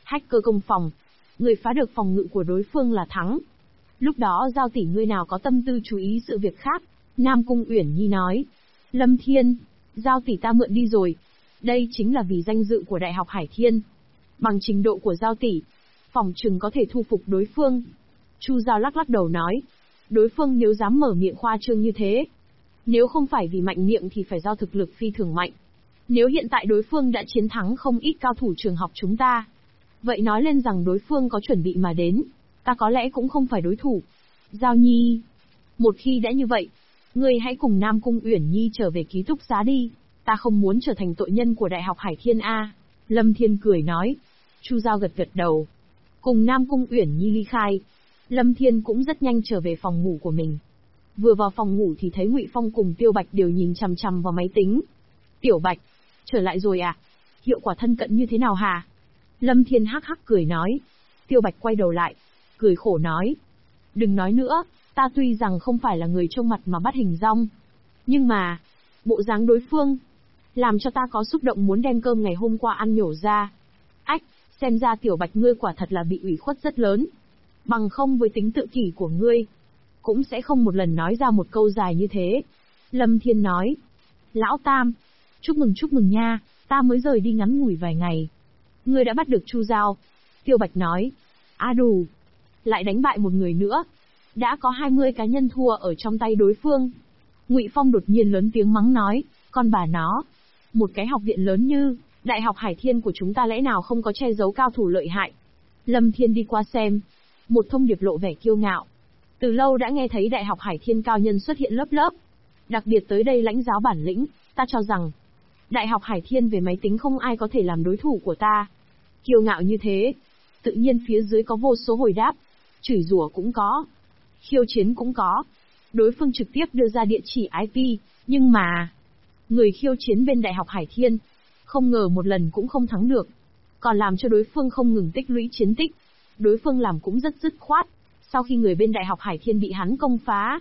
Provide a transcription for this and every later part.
Hacker công phòng. Người phá được phòng ngự của đối phương là thắng. Lúc đó Giao tỷ ngươi nào có tâm tư chú ý sự việc khác. Nam Cung Uyển Nhi nói. Lâm Thiên, Giao tỷ ta mượn đi rồi. Đây chính là vì danh dự của Đại học Hải Thiên. Bằng trình độ của Giao tỷ, phòng chừng có thể thu phục đối phương. Chu Giao lắc lắc đầu nói. Đối phương nếu dám mở miệng khoa trương như thế, nếu không phải vì mạnh miệng thì phải do thực lực phi thường mạnh. Nếu hiện tại đối phương đã chiến thắng không ít cao thủ trường học chúng ta, vậy nói lên rằng đối phương có chuẩn bị mà đến, ta có lẽ cũng không phải đối thủ. Giao Nhi, một khi đã như vậy, ngươi hãy cùng Nam Cung Uyển Nhi trở về ký túc xá đi, ta không muốn trở thành tội nhân của Đại học Hải Thiên a. Lâm Thiên cười nói. Chu Giao gật gật đầu, cùng Nam Cung Uyển Nhi ly khai. Lâm Thiên cũng rất nhanh trở về phòng ngủ của mình. Vừa vào phòng ngủ thì thấy Ngụy Phong cùng Tiêu Bạch đều nhìn chằm chằm vào máy tính. Tiểu Bạch, trở lại rồi à? Hiệu quả thân cận như thế nào hả? Lâm Thiên hắc hắc cười nói. Tiêu Bạch quay đầu lại, cười khổ nói. Đừng nói nữa, ta tuy rằng không phải là người trông mặt mà bắt hình dong, nhưng mà, bộ dáng đối phương, làm cho ta có xúc động muốn đem cơm ngày hôm qua ăn nhổ ra. Ách, xem ra Tiểu Bạch ngươi quả thật là bị ủy khuất rất lớn. Bằng không với tính tự kỷ của ngươi, cũng sẽ không một lần nói ra một câu dài như thế. Lâm Thiên nói. Lão Tam, chúc mừng nha, ta mới rời đi ngắn ngủi vài ngày. Ngươi đã bắt được Chu Giao. Tiêu Bạch nói. Đủ. Lại đánh bại một người nữa. Đã có 20 cá nhân thua ở trong tay đối phương. Ngụy Phong đột nhiên lớn tiếng mắng nói. Con bà nó. Một cái học viện lớn như Đại học Hải Thiên của chúng ta lẽ nào không có che giấu cao thủ lợi hại. Lâm Thiên đi qua xem. Một thông điệp lộ vẻ kiêu ngạo. Từ lâu đã nghe thấy Đại học Hải Thiên cao nhân xuất hiện lớp lớp. Đặc biệt tới đây lãnh giáo bản lĩnh, ta cho rằng Đại học Hải Thiên về máy tính không ai có thể làm đối thủ của ta. Kiêu ngạo như thế, tự nhiên phía dưới có vô số hồi đáp, chửi rủa cũng có, khiêu chiến cũng có. Đối phương trực tiếp đưa ra địa chỉ IP, nhưng mà người khiêu chiến bên Đại học Hải Thiên, không ngờ một lần cũng không thắng được, còn làm cho đối phương không ngừng tích lũy chiến tích. Đối phương làm cũng rất dứt khoát. Sau khi người bên Đại học Hải Thiên bị hắn công phá,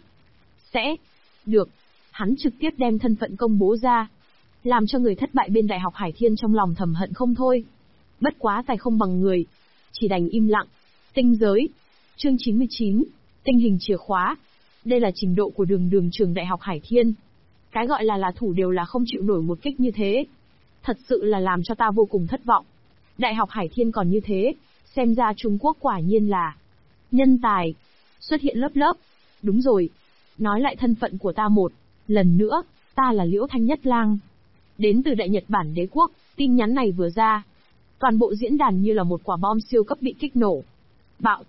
hắn trực tiếp đem thân phận công bố ra, làm cho người thất bại bên Đại học Hải Thiên trong lòng thầm hận không thôi. Bất quá tài không bằng người, chỉ đành im lặng. Tinh giới, chương 99, tinh hình chìa khóa. Đây là trình độ của đường trường Đại học Hải Thiên. Cái gọi là thủ đều là không chịu nổi một kích như thế. Thật sự là làm cho ta vô cùng thất vọng. Đại học Hải Thiên còn như thế, xem ra Trung Quốc quả nhiên là nhân tài xuất hiện lớp lớp. Đúng rồi, nói lại thân phận của ta một lần nữa, ta là Liễu Thanh Nhất Lang, đến từ Đại Nhật Bản Đế quốc. Tin nhắn này vừa ra, toàn bộ diễn đàn như là một quả bom siêu cấp bị kích nổ. Bạo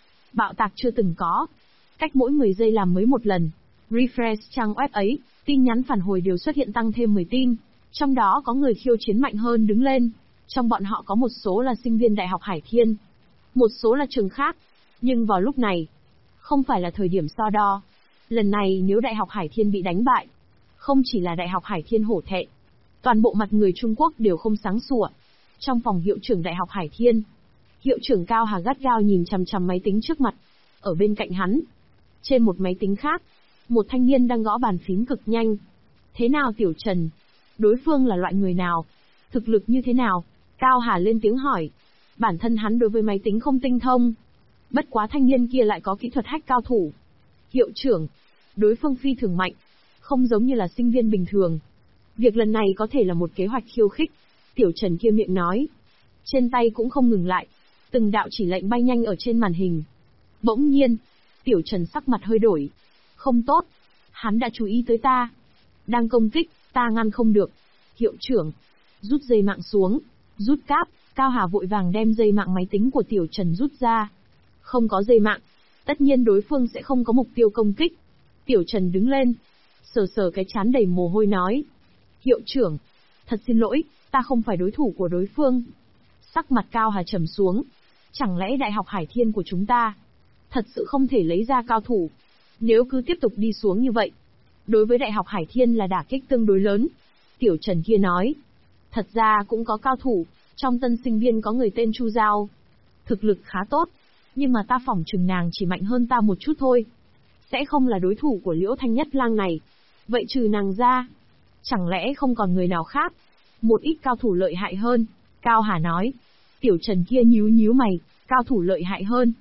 tạc chưa từng có. Cách mỗi 10 giây làm mới một lần. Refresh trang web ấy, tin nhắn phản hồi đều xuất hiện tăng thêm 10 tin. Trong đó có người khiêu chiến mạnh hơn đứng lên. Trong bọn họ có một số là sinh viên Đại học Hải Thiên, một số là trường khác. Nhưng vào lúc này, không phải là thời điểm so đo. Lần này nếu Đại học Hải Thiên bị đánh bại, không chỉ là Đại học Hải Thiên hổ thẹn, toàn bộ mặt người Trung Quốc đều không sáng sủa. Trong phòng hiệu trưởng Đại học Hải Thiên, hiệu trưởng Cao Hà gắt gao nhìn chằm chằm máy tính trước mặt. Ở bên cạnh hắn, trên một máy tính khác, một thanh niên đang gõ bàn phím cực nhanh. Thế nào Tiểu Trần? Đối phương là loại người nào? Thực lực như thế nào? Cao Hà lên tiếng hỏi. Bản thân hắn đối với máy tính không tinh thông. Bất quá thanh niên kia lại có kỹ thuật hack cao thủ. Hiệu trưởng, đối phương phi thường mạnh, không giống như là sinh viên bình thường. Việc lần này có thể là một kế hoạch khiêu khích. Tiểu Trần kia miệng nói. Trên tay cũng không ngừng lại. Từng đạo chỉ lệnh bay nhanh ở trên màn hình. Bỗng nhiên, Tiểu Trần sắc mặt hơi đổi. Không tốt, hắn đã chú ý tới ta. Đang công kích, ta ngăn không được. Hiệu trưởng, rút dây mạng xuống. Rút cáp, Cao Hà vội vàng đem dây mạng máy tính của Tiểu Trần rút ra. Không có dây mạng, tất nhiên đối phương sẽ không có mục tiêu công kích. Tiểu Trần đứng lên, sờ sờ cái trán đầy mồ hôi nói. Hiệu trưởng, thật xin lỗi, ta không phải đối thủ của đối phương. Sắc mặt Cao Hà trầm xuống. Chẳng lẽ Đại học Hải Thiên của chúng ta thật sự không thể lấy ra cao thủ? Nếu cứ tiếp tục đi xuống như vậy, đối với Đại học Hải Thiên là đả kích tương đối lớn. Tiểu Trần kia nói. Thật ra cũng có cao thủ, trong tân sinh viên có người tên Chu Giao. Thực lực khá tốt, nhưng mà ta phỏng chừng nàng chỉ mạnh hơn ta một chút thôi. Sẽ không là đối thủ của Liễu Thanh Nhất Lang này. Vậy trừ nàng ra, chẳng lẽ không còn người nào khác? Một ít cao thủ lợi hại hơn. Cao Hà nói. Tiểu Trần kia nhíu nhíu mày, cao thủ lợi hại hơn.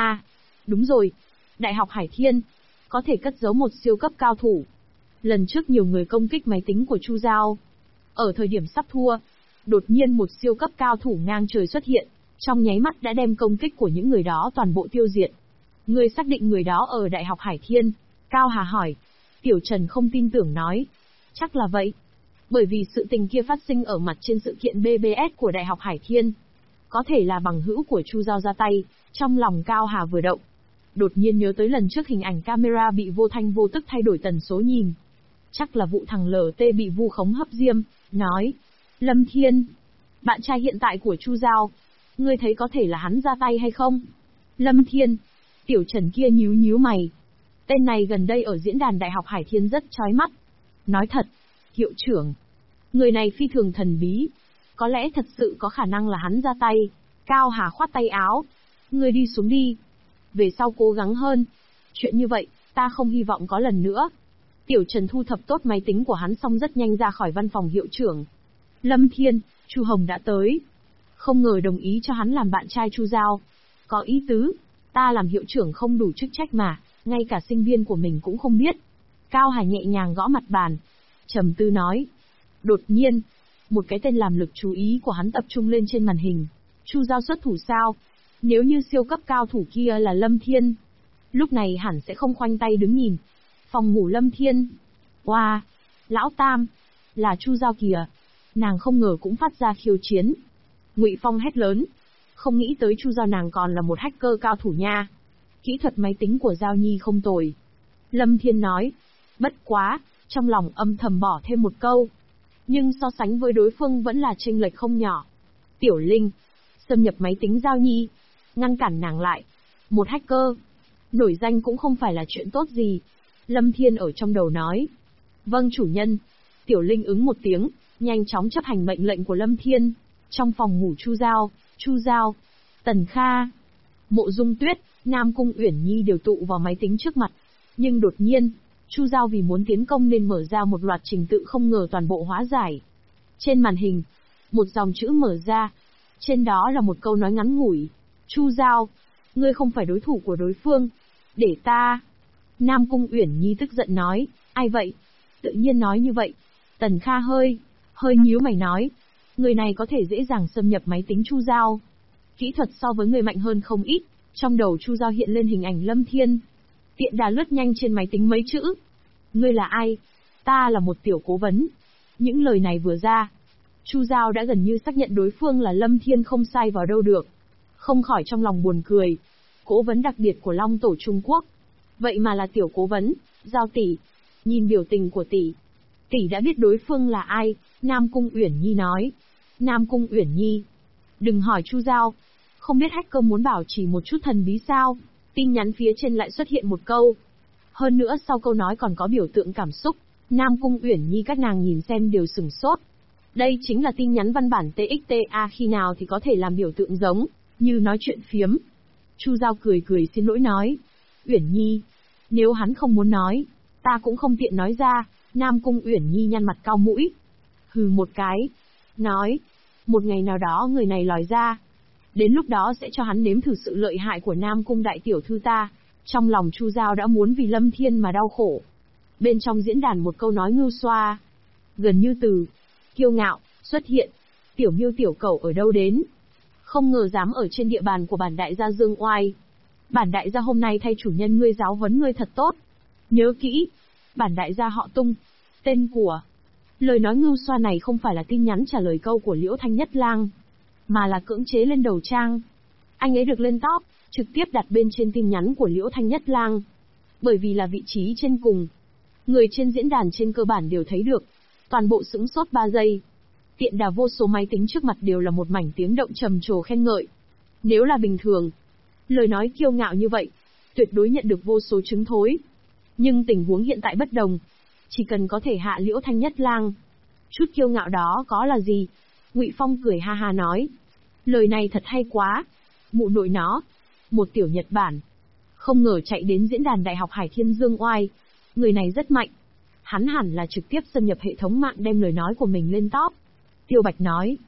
Đúng rồi. Đại học Hải Thiên, có thể cất giấu một siêu cấp cao thủ. Lần trước nhiều người công kích máy tính của Chu Giao. Ở thời điểm sắp thua, đột nhiên một siêu cấp cao thủ ngang trời xuất hiện, trong nháy mắt đã đem công kích của những người đó toàn bộ tiêu diệt. Ngươi xác định người đó ở Đại học Hải Thiên? Cao Hà hỏi. Tiểu Trần không tin tưởng nói. Chắc là vậy. Bởi vì sự tình kia phát sinh ở mặt trên sự kiện BBS của Đại học Hải Thiên. Có thể là bằng hữu của Chu Giao ra tay, trong lòng Cao Hà vừa động. Đột nhiên nhớ tới lần trước hình ảnh camera bị vô thanh vô tức thay đổi tần số nhìn. Chắc là vụ thằng LT bị vu khống hấp diêm, nói. Lâm Thiên, bạn trai hiện tại của Chu Giao, ngươi thấy có thể là hắn ra tay hay không? Lâm Thiên, Tiểu Trần kia nhíu nhíu mày. Tên này gần đây ở diễn đàn Đại học Hải Thiên rất chói mắt. Nói thật, hiệu trưởng, người này phi thường thần bí. Có lẽ thật sự có khả năng là hắn ra tay. Cao Hà khoát tay áo. Ngươi đi xuống đi. Về sau cố gắng hơn. Chuyện như vậy, ta không hy vọng có lần nữa. Tiểu Trần thu thập tốt máy tính của hắn xong rất nhanh ra khỏi văn phòng hiệu trưởng. Lâm Thiên, Chu Hồng đã tới. Không ngờ đồng ý cho hắn làm bạn trai Chu Giao. Có ý tứ, ta làm hiệu trưởng không đủ chức trách mà, ngay cả sinh viên của mình cũng không biết. Cao Hà nhẹ nhàng gõ mặt bàn. Trầm tư nói. Đột nhiên, một cái tên làm lực chú ý của hắn tập trung lên trên màn hình. Chu Giao xuất thủ sao? Nếu như siêu cấp cao thủ kia là Lâm Thiên, lúc này hẳn sẽ không khoanh tay đứng nhìn. Phòng ngủ Lâm Thiên. Wow, Lão Tam, là Chu Giao kìa. Nàng không ngờ cũng phát ra khiêu chiến. Ngụy Phong hét lớn. Không nghĩ tới Chu Giao nàng còn là một hacker cao thủ nha. Kỹ thuật máy tính của Giao Nhi không tồi. Lâm Thiên nói. Bất quá, trong lòng âm thầm bỏ thêm một câu. Nhưng so sánh với đối phương vẫn là chênh lệch không nhỏ. Tiểu Linh, xâm nhập máy tính Giao Nhi, ngăn cản nàng lại. Một hacker, nổi danh cũng không phải là chuyện tốt gì. Lâm Thiên ở trong đầu nói. Vâng chủ nhân. Tiểu Linh ứng một tiếng, nhanh chóng chấp hành mệnh lệnh của Lâm Thiên. Trong phòng ngủ Chu Giao, Tần Kha, Mộ Dung Tuyết, Nam Cung Uyển Nhi đều tụ vào máy tính trước mặt. Nhưng đột nhiên, Chu Giao vì muốn tiến công nên mở ra một loạt trình tự không ngờ toàn bộ hóa giải. Trên màn hình, một dòng chữ mở ra. Trên đó là một câu nói ngắn ngủi. Chu Giao, ngươi không phải đối thủ của đối phương. Để ta. Nam Cung Uyển Nhi tức giận nói. Ai vậy? Tự nhiên nói như vậy. Tần Kha hơi nhíu mày nói. Người này có thể dễ dàng xâm nhập máy tính Chu Giao. Kỹ thuật so với người mạnh hơn không ít. Trong đầu Chu Giao hiện lên hình ảnh Lâm Thiên. Tiện đà lướt nhanh trên máy tính mấy chữ. Ngươi là ai? Ta là một tiểu cố vấn. Những lời này vừa ra, Chu Giao đã gần như xác nhận đối phương là Lâm Thiên không sai vào đâu được. Không khỏi trong lòng buồn cười. Cố vấn đặc biệt của Long Tổ Trung Quốc. Vậy mà là tiểu cố vấn, Giao tỷ. Nhìn biểu tình của tỷ đã biết đối phương là ai. Nam Cung Uyển Nhi nói. Nam Cung Uyển Nhi, đừng hỏi Chu Giao. Không biết hacker muốn bảo trì một chút thần bí sao? Tin nhắn phía trên lại xuất hiện một câu. Hơn nữa sau câu nói còn có biểu tượng cảm xúc. Nam Cung Uyển Nhi các nàng nhìn xem đều sửng sốt. Đây chính là tin nhắn văn bản TXTA, khi nào thì có thể làm biểu tượng giống như nói chuyện phiếm. Chu Giao cười xin lỗi nói. Uyển Nhi, nếu hắn không muốn nói, ta cũng không tiện nói ra. Nam Cung Uyển Nhi nhăn mặt cau mũi. Hừ một cái. Nói. Một ngày nào đó người này lòi ra. Đến lúc đó sẽ cho hắn nếm thử sự lợi hại của Nam Cung đại tiểu thư ta. Trong lòng Chu Giao đã muốn vì Lâm Thiên mà đau khổ. Bên trong diễn đàn một câu nói ngưu xoa. Gần như từ kiêu ngạo xuất hiện. Tiểu Miêu tiểu cẩu ở đâu đến? Không ngờ dám ở trên địa bàn của bản đại gia Dương Oai. Bản đại gia hôm nay thay chủ nhân ngươi giáo huấn ngươi thật tốt. Nhớ kỹ. Bản đại gia họ Tung. Tên của. Lời nói ngưu xoa này không phải là tin nhắn trả lời câu của Liễu Thanh Nhất Lang, mà là cưỡng chế lên đầu trang. Anh ấy được lên top, trực tiếp đặt bên trên tin nhắn của Liễu Thanh Nhất Lang. Bởi vì là vị trí trên cùng. Người trên diễn đàn trên cơ bản đều thấy được. Toàn bộ sững sốt 3 giây. Tiện đà vô số máy tính trước mặt đều là một mảnh tiếng động trầm trồ khen ngợi. Nếu là bình thường, lời nói kiêu ngạo như vậy, tuyệt đối nhận được vô số chứng thối. Nhưng tình huống hiện tại bất đồng. Chỉ cần có thể hạ Liễu Thanh Nhất Lang, chút kiêu ngạo đó có là gì? Ngụy Phong cười ha ha nói. Lời này thật hay quá. Mụ nội nó. Một tiểu Nhật Bản. Không ngờ chạy đến diễn đàn Đại học Hải Thiên Dương Oai. Người này rất mạnh. Hắn hẳn là trực tiếp xâm nhập hệ thống mạng đem lời nói của mình lên top. Tiêu Bạch nói.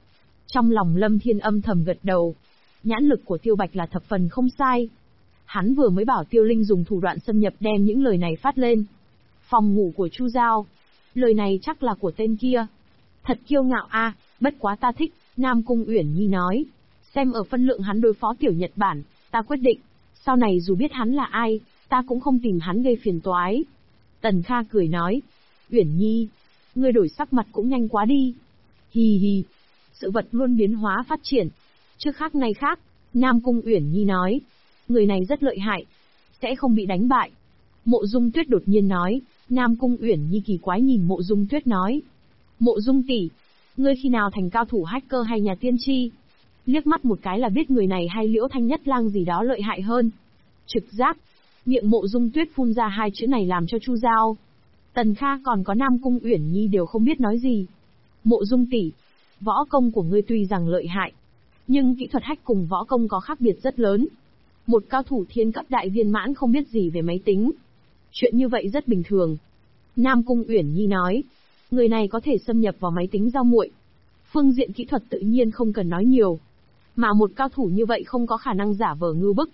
Trong lòng Lâm Thiên âm thầm gật đầu. Nhãn lực của Tiêu Bạch là thập phần không sai. Hắn vừa mới bảo Tiêu Linh dùng thủ đoạn xâm nhập đem những lời này phát lên. Phòng ngủ của Chu Giao. Lời này chắc là của tên kia. Thật kiêu ngạo a, bất quá ta thích, Nam Cung Uyển Nhi nói. Xem ở phân lượng hắn đối phó tiểu Nhật Bản, ta quyết định, sau này dù biết hắn là ai, ta cũng không tìm hắn gây phiền toái. Tần Kha cười nói, Uyển Nhi, ngươi đổi sắc mặt cũng nhanh quá đi. Hì hì, sự vật luôn biến hóa phát triển. Trước khác nay khác, Nam Cung Uyển Nhi nói, người này rất lợi hại, sẽ không bị đánh bại. Mộ Dung Tuyết đột nhiên nói. Nam Cung Uyển Nhi kỳ quái nhìn Mộ Dung Tuyết nói, Mộ Dung tỷ, ngươi khi nào thành cao thủ hacker hay nhà tiên tri? Liếc mắt một cái là biết người này hay Liễu Thanh Nhất Lang gì đó lợi hại hơn. Trực giác, miệng Mộ Dung Tuyết phun ra hai chữ này làm cho Chu Giao, Tần Kha còn có Nam Cung Uyển Nhi đều không biết nói gì. Mộ Dung tỷ, võ công của ngươi tuy rằng lợi hại, nhưng kỹ thuật hack cùng võ công có khác biệt rất lớn. Một cao thủ thiên cấp đại viên mãn không biết gì về máy tính. Chuyện như vậy rất bình thường. Nam Cung Uyển Nhi nói, người này có thể xâm nhập vào máy tính Giao muội. Phương diện kỹ thuật tự nhiên không cần nói nhiều. Mà một cao thủ như vậy không có khả năng giả vờ ngưu bức.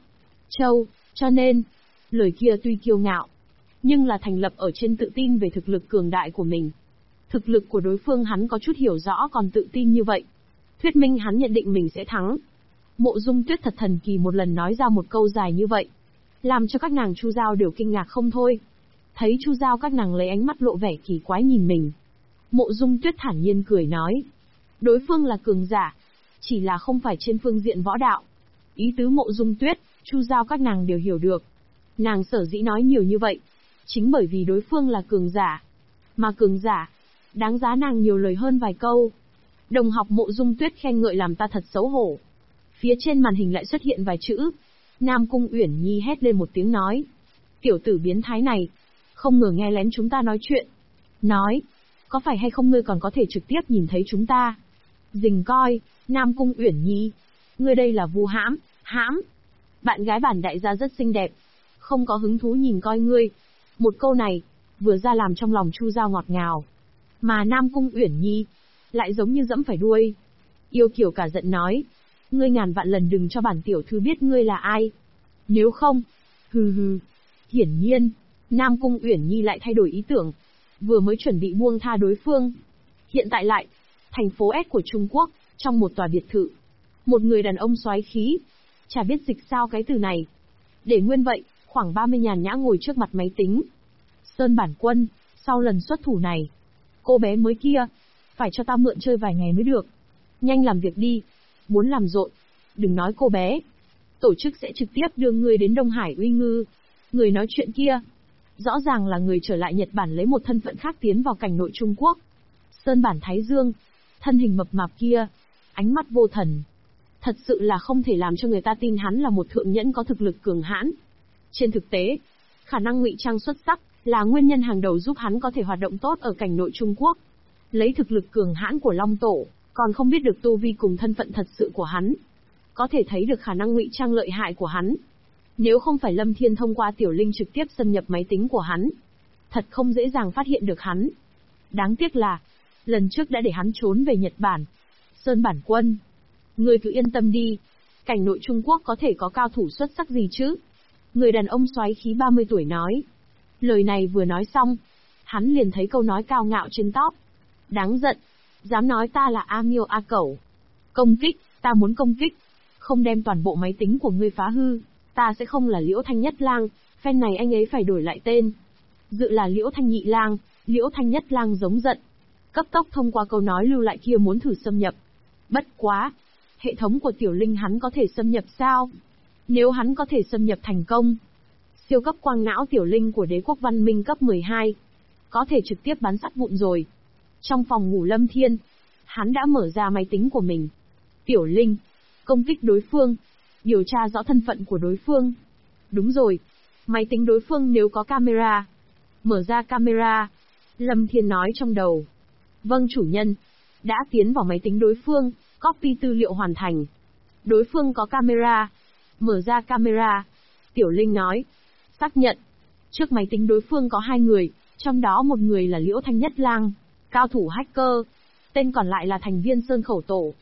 Cho nên, lời kia tuy kiêu ngạo, nhưng là thành lập ở trên tự tin về thực lực cường đại của mình. Thực lực của đối phương hắn có chút hiểu rõ còn tự tin như vậy. Thuyết minh hắn nhận định mình sẽ thắng. Mộ Dung Tuyết thật thần kỳ một lần nói ra một câu dài như vậy, làm cho các nàng Chu Giao đều kinh ngạc không thôi. Thấy Chu Giao các nàng lấy ánh mắt lộ vẻ kỳ quái nhìn mình. Mộ Dung Tuyết thản nhiên cười nói, đối phương là cường giả, chỉ là không phải trên phương diện võ đạo. Ý tứ Mộ Dung Tuyết, Chu Giao các nàng đều hiểu được. Nàng sở dĩ nói nhiều như vậy, chính bởi vì đối phương là cường giả. Mà cường giả, đáng giá nàng nhiều lời hơn vài câu. Đồng học Mộ Dung Tuyết khen ngợi làm ta thật xấu hổ. Phía trên màn hình lại xuất hiện vài chữ. Nam Cung Uyển Nhi hét lên một tiếng nói, tiểu tử biến thái này, không ngờ nghe lén chúng ta nói chuyện. Nói, có phải hay không ngươi còn có thể trực tiếp nhìn thấy chúng ta? Dình coi, Nam Cung Uyển Nhi, ngươi đây là vu hãm. Bạn gái bản đại gia rất xinh đẹp, không có hứng thú nhìn coi ngươi. Một câu này, vừa ra làm trong lòng Chu Giao ngọt ngào. Mà Nam Cung Uyển Nhi, lại giống như dẫm phải đuôi. Yêu Kiều cả giận nói, ngươi ngàn vạn lần đừng cho bản tiểu thư biết ngươi là ai. Nếu không, hừ. Hiển nhiên, Nam Cung Uyển Nhi lại thay đổi ý tưởng. Vừa mới chuẩn bị buông tha đối phương. Hiện tại lại, thành phố S của Trung Quốc, trong một tòa biệt thự. Một người đàn ông soái khí. Chả biết dịch sao cái từ này. Để nguyên vậy, khoảng 30 nhàn nhã ngồi trước mặt máy tính. Sơn Bản Quân, sau lần xuất thủ này, cô bé mới kia, phải cho ta mượn chơi vài ngày mới được. Nhanh làm việc đi. Muốn làm rộn, đừng nói cô bé. Tổ chức sẽ trực tiếp đưa ngươi đến Đông Hải uy ngư. Người nói chuyện kia, rõ ràng là người trở lại Nhật Bản lấy một thân phận khác tiến vào cảnh nội Trung Quốc. Sơn Bản Thái Dương, thân hình mập mạp kia, ánh mắt vô thần. Thật sự là không thể làm cho người ta tin hắn là một thượng nhẫn có thực lực cường hãn. Trên thực tế, khả năng ngụy trang xuất sắc là nguyên nhân hàng đầu giúp hắn có thể hoạt động tốt ở cảnh nội Trung Quốc. Lấy thực lực cường hãn của Long Tổ, còn không biết được tu vi cùng thân phận thật sự của hắn. Có thể thấy được khả năng ngụy trang lợi hại của hắn. Nếu không phải Lâm Thiên thông qua Tiểu Linh trực tiếp xâm nhập máy tính của hắn, thật không dễ dàng phát hiện được hắn. Đáng tiếc là, lần trước đã để hắn trốn về Nhật Bản. Sơn Bản Quân, ngươi cứ yên tâm đi, cảnh nội Trung Quốc có thể có cao thủ xuất sắc gì chứ? Người đàn ông soái khí 30 tuổi nói. Lời này vừa nói xong, hắn liền thấy câu nói cao ngạo trên tóc. Đáng giận, dám nói ta là A Miêu A Cẩu. Công kích, ta muốn công kích. Không đem toàn bộ máy tính của ngươi phá hư, ta sẽ không là Liễu Thanh Nhất Lang, phen này anh ấy phải đổi lại tên. Dự là Liễu Thanh Nhị Lang, Liễu Thanh Nhất Lang giống giận. Cấp tốc thông qua câu nói lưu lại kia muốn thử xâm nhập. Bất quá, hệ thống của Tiểu Linh hắn có thể xâm nhập sao? Nếu hắn có thể xâm nhập thành công, siêu cấp quang não Tiểu Linh của đế quốc văn minh cấp 12, có thể trực tiếp bắn sắt vụn rồi. Trong phòng ngủ Lâm Thiên, hắn đã mở ra máy tính của mình. Tiểu Linh, công kích đối phương, điều tra rõ thân phận của đối phương. Đúng rồi, máy tính đối phương nếu có camera. Mở ra camera, Lâm Thiên nói trong đầu. Vâng chủ nhân, đã tiến vào máy tính đối phương, copy tư liệu hoàn thành. Đối phương có camera. Mở ra camera. Tiểu Linh nói. Xác nhận. Trước máy tính đối phương có 2 người, trong đó một người là Liễu Thanh Nhất Lang, cao thủ hacker. Tên còn lại là thành viên Sơn Khẩu Tổ.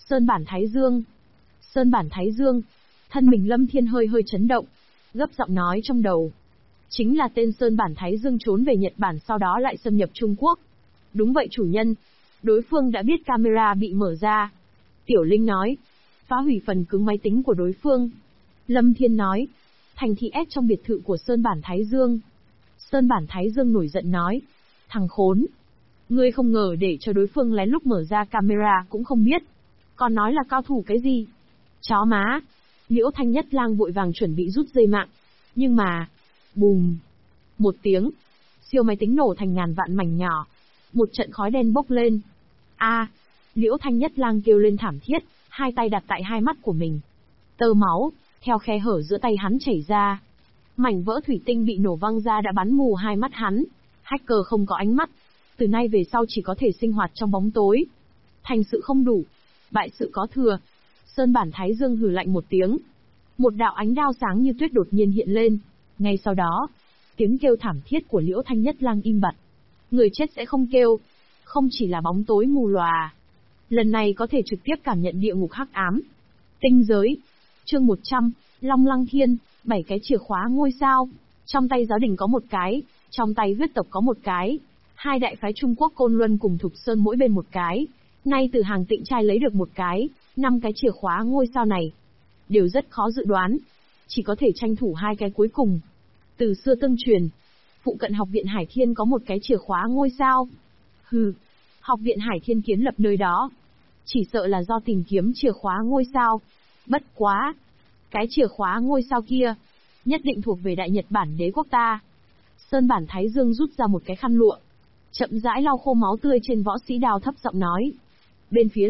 Sơn bản Thái Dương. Sơn bản Thái Dương. Thân mình Lâm Thiên hơi hơi chấn động, gấp giọng nói trong đầu. Chính là tên Sơn bản Thái Dương trốn về Nhật Bản sau đó lại xâm nhập Trung Quốc. Đúng vậy chủ nhân. Đối phương đã biết camera bị mở ra. Tiểu Linh nói. Phá hủy phần cứng máy tính của đối phương. Lâm Thiên nói. Thành thị S trong biệt thự của Sơn bản Thái Dương. Sơn bản Thái Dương nổi giận nói. Thằng khốn. Ngươi không ngờ để cho đối phương lén lúc mở ra camera cũng không biết. Còn nói là cao thủ cái gì? Chó má. Liễu Thanh Nhất Lang vội vàng chuẩn bị rút dây mạng. Nhưng mà... Bùm. Một tiếng. Siêu máy tính nổ thành ngàn vạn mảnh nhỏ. Một trận khói đen bốc lên. A. Liễu Thanh Nhất Lang kêu lên thảm thiết, hai tay đặt tại hai mắt của mình. Tơ máu, theo khe hở giữa tay hắn chảy ra. Mảnh vỡ thủy tinh bị nổ văng ra đã bắn mù hai mắt hắn. Hacker không có ánh mắt. Từ nay về sau chỉ có thể sinh hoạt trong bóng tối. Thành sự không đủ. Bại sự có thừa. Sơn bản Thái Dương hừ lạnh một tiếng. Một đạo ánh đao sáng như tuyết đột nhiên hiện lên. Ngay sau đó, tiếng kêu thảm thiết của Liễu Thanh Nhất Lang im bặt. Người chết sẽ không kêu. Không chỉ là bóng tối mù lòa. Lần này có thể trực tiếp cảm nhận địa ngục hắc ám. Tinh giới. Chương 100, Long Lăng Thiên, 7 cái chìa khóa ngôi sao. Trong tay giáo đình có một cái, trong tay huyết tộc có một cái. Hai đại phái Trung Quốc Côn Luân cùng Thục Sơn mỗi bên một cái. Nay từ hàng Tịnh Trai lấy được một cái, 5 cái chìa khóa ngôi sao này. Đều rất khó dự đoán. Chỉ có thể tranh thủ hai cái cuối cùng. Từ xưa tương truyền, phụ cận học viện Hải Thiên có một cái chìa khóa ngôi sao. Hừ, học viện Hải Thiên kiến lập nơi đó. Chỉ sợ là do tìm kiếm chìa khóa ngôi sao. Bất quá. Cái chìa khóa ngôi sao kia, nhất định thuộc về Đại Nhật Bản đế quốc ta. Sơn bản Thái Dương rút ra một cái khăn lụa. Chậm rãi lau khô máu tươi trên võ sĩ đao thấp giọng nói. Bên phía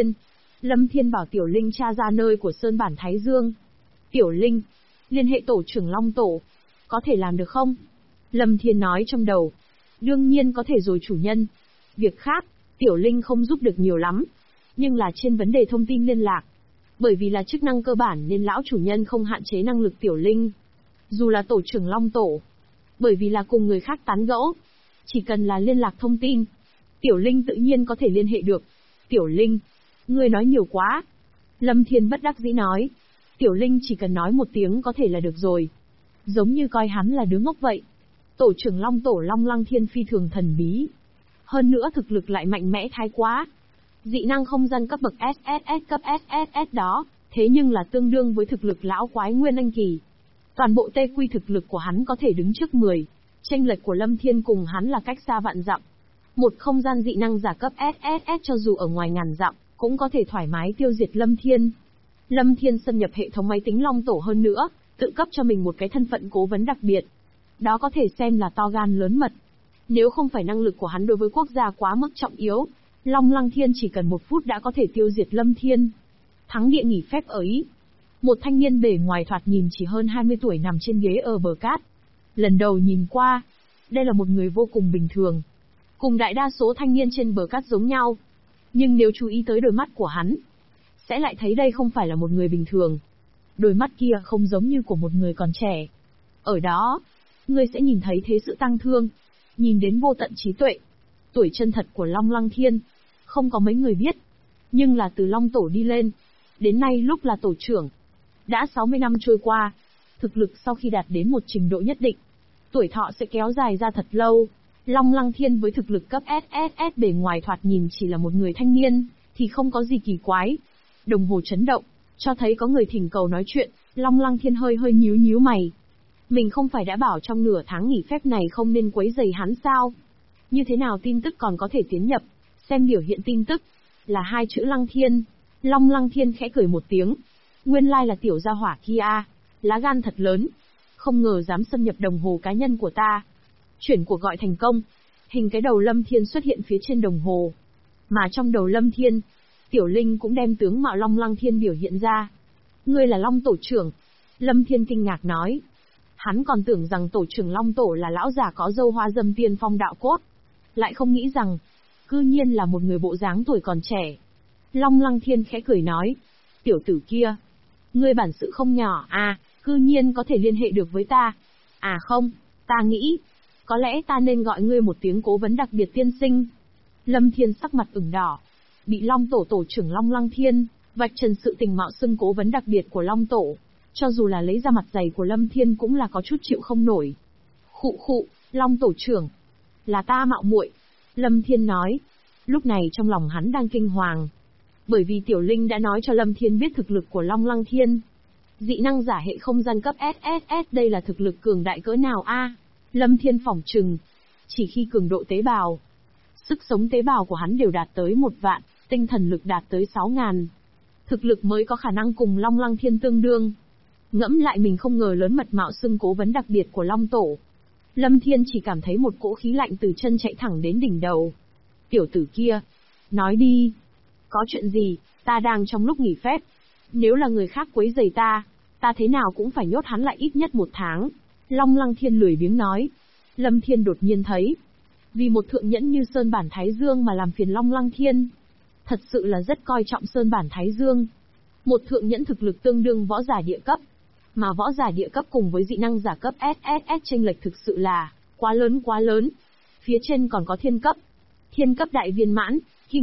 Lâm Thiên bảo Tiểu Linh tra ra nơi của Sơn bản Thái Dương. Tiểu Linh, liên hệ tổ trưởng Long Tổ. Có thể làm được không? Lâm Thiên nói trong đầu. Đương nhiên có thể rồi chủ nhân. Việc khác, Tiểu Linh không giúp được nhiều lắm. Nhưng là trên vấn đề thông tin liên lạc. Bởi vì là chức năng cơ bản nên lão chủ nhân không hạn chế năng lực Tiểu Linh. Dù là tổ trưởng Long Tổ. Bởi vì là cùng người khác tán gẫu. Chỉ cần là liên lạc thông tin. Tiểu Linh tự nhiên có thể liên hệ được. Tiểu Linh, ngươi nói nhiều quá. Lâm Thiên bất đắc dĩ nói. Tiểu Linh chỉ cần nói một tiếng có thể là được rồi. Giống như coi hắn là đứa ngốc vậy. Tổ trưởng Long Tổ Long Lăng Thiên phi thường thần bí. Hơn nữa thực lực lại mạnh mẽ thái quá. Dị năng không gian cấp bậc SSS cấp SSS đó, thế nhưng là tương đương với thực lực lão quái Nguyên Anh Kỳ. Toàn bộ tê quy thực lực của hắn có thể đứng trước 10. Chênh lệch của Lâm Thiên cùng hắn là cách xa vạn dặm. Một không gian dị năng giả cấp SSS cho dù ở ngoài ngàn dặm, cũng có thể thoải mái tiêu diệt Lâm Thiên. Lâm Thiên xâm nhập hệ thống máy tính Long Tổ hơn nữa, tự cấp cho mình một cái thân phận cố vấn đặc biệt. Đó có thể xem là to gan lớn mật. Nếu không phải năng lực của hắn đối với quốc gia quá mức trọng yếu, Long Lăng Thiên chỉ cần 1 phút đã có thể tiêu diệt Lâm Thiên. Thắng địa nghỉ phép ở Ý. Một thanh niên bề ngoài thoạt nhìn chỉ hơn 20 tuổi nằm trên ghế ở bờ cát. Lần đầu nhìn qua, đây là một người vô cùng bình thường. Cùng đại đa số thanh niên trên bờ cát giống nhau. Nhưng nếu chú ý tới đôi mắt của hắn, sẽ lại thấy đây không phải là một người bình thường. Đôi mắt kia không giống như của một người còn trẻ. Ở đó, ngươi sẽ nhìn thấy thế sự tăng thương, nhìn đến vô tận trí tuệ. Tuổi chân thật của Long Lăng Thiên, không có mấy người biết. Nhưng là từ Long Tổ đi lên, đến nay lúc là tổ trưởng. Đã 60 năm trôi qua, thực lực sau khi đạt đến một trình độ nhất định, tuổi thọ sẽ kéo dài ra thật lâu. Long Lăng Thiên với thực lực cấp SSS bề ngoài thoạt nhìn chỉ là một người thanh niên, thì không có gì kỳ quái. Đồng hồ chấn động, cho thấy có người thỉnh cầu nói chuyện, Long Lăng Thiên hơi hơi nhíu nhíu mày. Mình không phải đã bảo trong nửa tháng nghỉ phép này không nên quấy rầy hắn sao? Như thế nào tin tức còn có thể tiến nhập? Xem biểu hiện tin tức, là 2 chữ Lăng Thiên. Long Lăng Thiên khẽ cười một tiếng. Nguyên lai là tiểu gia hỏa kia, lá gan thật lớn. Không ngờ dám xâm nhập đồng hồ cá nhân của ta. Chuyển cuộc gọi thành công. Hình cái đầu Lâm Thiên xuất hiện phía trên đồng hồ. Mà trong đầu Lâm Thiên, Tiểu Linh cũng đem tướng mạo Long Lăng Thiên biểu hiện ra. Ngươi là Long Tổ trưởng. Lâm Thiên kinh ngạc nói. Hắn còn tưởng rằng tổ trưởng Long Tổ là lão già có râu hoa dâm tiên phong đạo cốt. Lại không nghĩ rằng, cư nhiên là một người bộ dáng tuổi còn trẻ. Long Lăng Thiên khẽ cười nói. Tiểu tử kia, ngươi bản sự không nhỏ cư nhiên có thể liên hệ được với ta. Không, ta nghĩ, có lẽ ta nên gọi ngươi một tiếng cố vấn đặc biệt tiên sinh. Lâm Thiên sắc mặt ửng đỏ. bị Long Tổ tổ trưởng Long Lăng Thiên vạch trần sự tình mạo xưng cố vấn đặc biệt của Long Tổ, cho dù là lấy ra mặt dày của Lâm Thiên cũng là có chút chịu không nổi. Khụ khụ, Long Tổ trưởng, là ta mạo muội. Lâm Thiên nói. Lúc này trong lòng hắn đang kinh hoàng. Bởi vì Tiểu Linh đã nói cho Lâm Thiên biết thực lực của Long Lăng Thiên. Dị năng giả hệ không gian cấp SSS, đây là thực lực cường đại cỡ nào a? Lâm Thiên phỏng chừng. Chỉ khi cường độ tế bào, sức sống tế bào của hắn đều đạt tới 1 vạn, tinh thần lực đạt tới 6.000. Thực lực mới có khả năng cùng Long Lăng Thiên tương đương. Ngẫm lại mình không ngờ lớn mật mạo xưng cố vấn đặc biệt của Long Tổ. Lâm Thiên chỉ cảm thấy một cỗ khí lạnh từ chân chạy thẳng đến đỉnh đầu. Tiểu tử kia, nói đi. Có chuyện gì, ta đang trong lúc nghỉ phép. Nếu là người khác quấy rầy ta thế nào cũng phải nhốt hắn lại ít nhất 1 tháng. Long Lăng Thiên lười biếng nói. Lâm Thiên đột nhiên thấy, vì một thượng nhẫn như Sơn Bản Thái Dương mà làm phiền Long Lăng Thiên. Thật sự là rất coi trọng Sơn Bản Thái Dương. Một thượng nhẫn thực lực tương đương võ giả địa cấp. Mà võ giả địa cấp cùng với dị năng giả cấp SSS chênh lệch thực sự là quá lớn. Phía trên còn có thiên cấp. Thiên cấp đại viên mãn,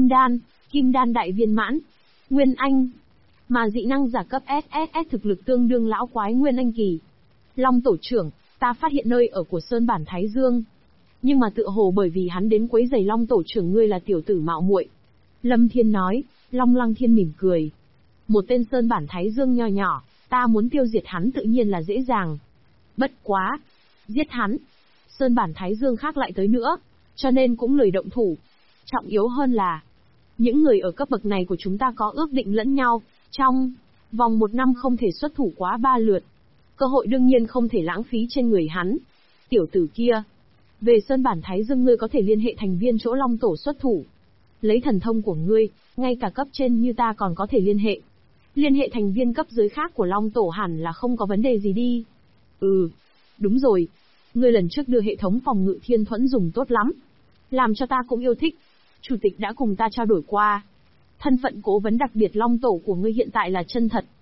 kim đan đại viên mãn, nguyên anh. Mà dị năng giả cấp SSS thực lực tương đương lão quái nguyên anh kỳ. Long tổ trưởng, ta phát hiện nơi ở của Sơn Bản Thái Dương. Nhưng mà tựa hồ bởi vì hắn đến quấy rầy Long tổ trưởng ngươi là tiểu tử mạo muội. Lâm Thiên nói. Long Lăng Thiên mỉm cười. Một tên Sơn Bản Thái Dương nho nhỏ, ta muốn tiêu diệt hắn tự nhiên là dễ dàng. Bất quá, giết hắn, Sơn Bản Thái Dương khác lại tới nữa, cho nên cũng lười động thủ. Trọng yếu hơn là, những người ở cấp bậc này của chúng ta có ước định lẫn nhau, trong vòng 1 năm không thể xuất thủ quá 3 lượt. Cơ hội đương nhiên không thể lãng phí trên người hắn. Tiểu tử kia, về Sơn Bản Thái Dương ngươi có thể liên hệ thành viên chỗ Long Tổ xuất thủ. Lấy thần thông của ngươi, ngay cả cấp trên như ta còn có thể liên hệ. Liên hệ thành viên cấp dưới khác của Long Tổ hẳn là không có vấn đề gì đi. Đúng rồi. Ngươi lần trước đưa hệ thống phòng ngự thiên thuẫn dùng tốt lắm. Làm cho ta cũng yêu thích. Chủ tịch đã cùng ta trao đổi qua. Thân phận cố vấn đặc biệt Long Tổ của ngươi hiện tại là chân thật.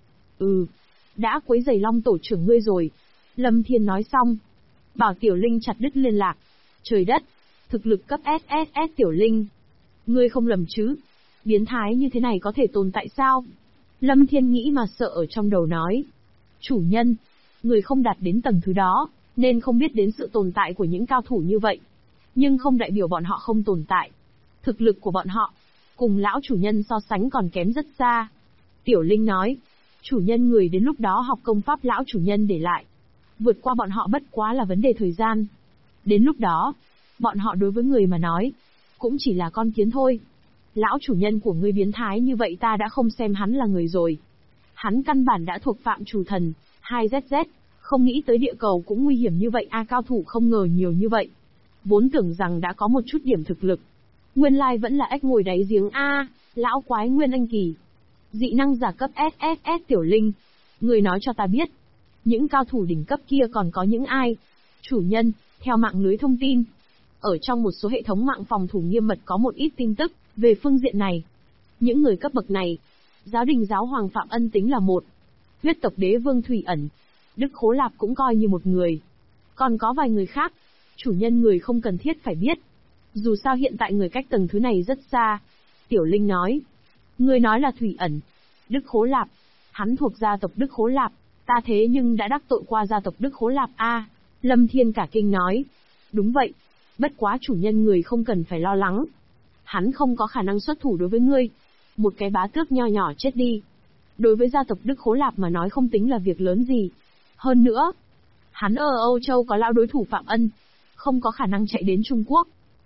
Đã quấy rầy Long Tổ trưởng ngươi rồi. Lâm Thiên nói xong. Bảo Tiểu Linh chặt đứt liên lạc. Trời đất, thực lực cấp SSS Tiểu Linh. Ngươi không lầm chứ? Biến thái như thế này có thể tồn tại sao? Lâm Thiên nghĩ mà sợ ở trong đầu nói. Chủ nhân, người không đạt đến tầng thứ đó, nên không biết đến sự tồn tại của những cao thủ như vậy. Nhưng không đại biểu bọn họ không tồn tại. Thực lực của bọn họ, cùng lão chủ nhân so sánh còn kém rất xa. Tiểu Linh nói, chủ nhân người đến lúc đó học công pháp lão chủ nhân để lại. Vượt qua bọn họ bất quá là vấn đề thời gian. Đến lúc đó, bọn họ đối với người mà nói, cũng chỉ là con kiến thôi. Lão chủ nhân của ngươi biến thái như vậy ta đã không xem hắn là người rồi. Hắn căn bản đã thuộc phạm chủ thần, 2ZZ, không nghĩ tới địa cầu cũng nguy hiểm như vậy cao thủ không ngờ nhiều như vậy. Vốn tưởng rằng đã có một chút điểm thực lực. Nguyên lai vẫn là ếch ngồi đáy giếng lão quái nguyên anh kỳ. Dị năng giả cấp SSS Tiểu Linh. Người nói cho ta biết. Những cao thủ đỉnh cấp kia còn có những ai? Chủ nhân, theo mạng lưới thông tin. Ở trong một số hệ thống mạng phòng thủ nghiêm mật có một ít tin tức về phương diện này. Những người cấp bậc này, giáo đình giáo hoàng Phạm Ân tính là một. Huyết tộc đế vương Thủy Ẩn, Đức Khố Lạp cũng coi như một người. Còn có vài người khác, chủ nhân người không cần thiết phải biết. Dù sao hiện tại người cách tầng thứ này rất xa. Tiểu Linh nói. Người nói là Thủy Ẩn, Đức Khố Lạp. Hắn thuộc gia tộc Đức Khố Lạp, ta thế nhưng đã đắc tội qua gia tộc Đức Khố Lạp Lâm Thiên cả kinh nói. Đúng vậy, bất quá chủ nhân người không cần phải lo lắng. Hắn không có khả năng xuất thủ đối với ngươi. Một cái bá tước nho nhỏ chết đi. Đối với gia tộc Đức Khố Lạp mà nói không tính là việc lớn gì. Hơn nữa, hắn ở Âu Châu có lão đối thủ Phạm Ân. Không có khả năng chạy đến Trung Quốc.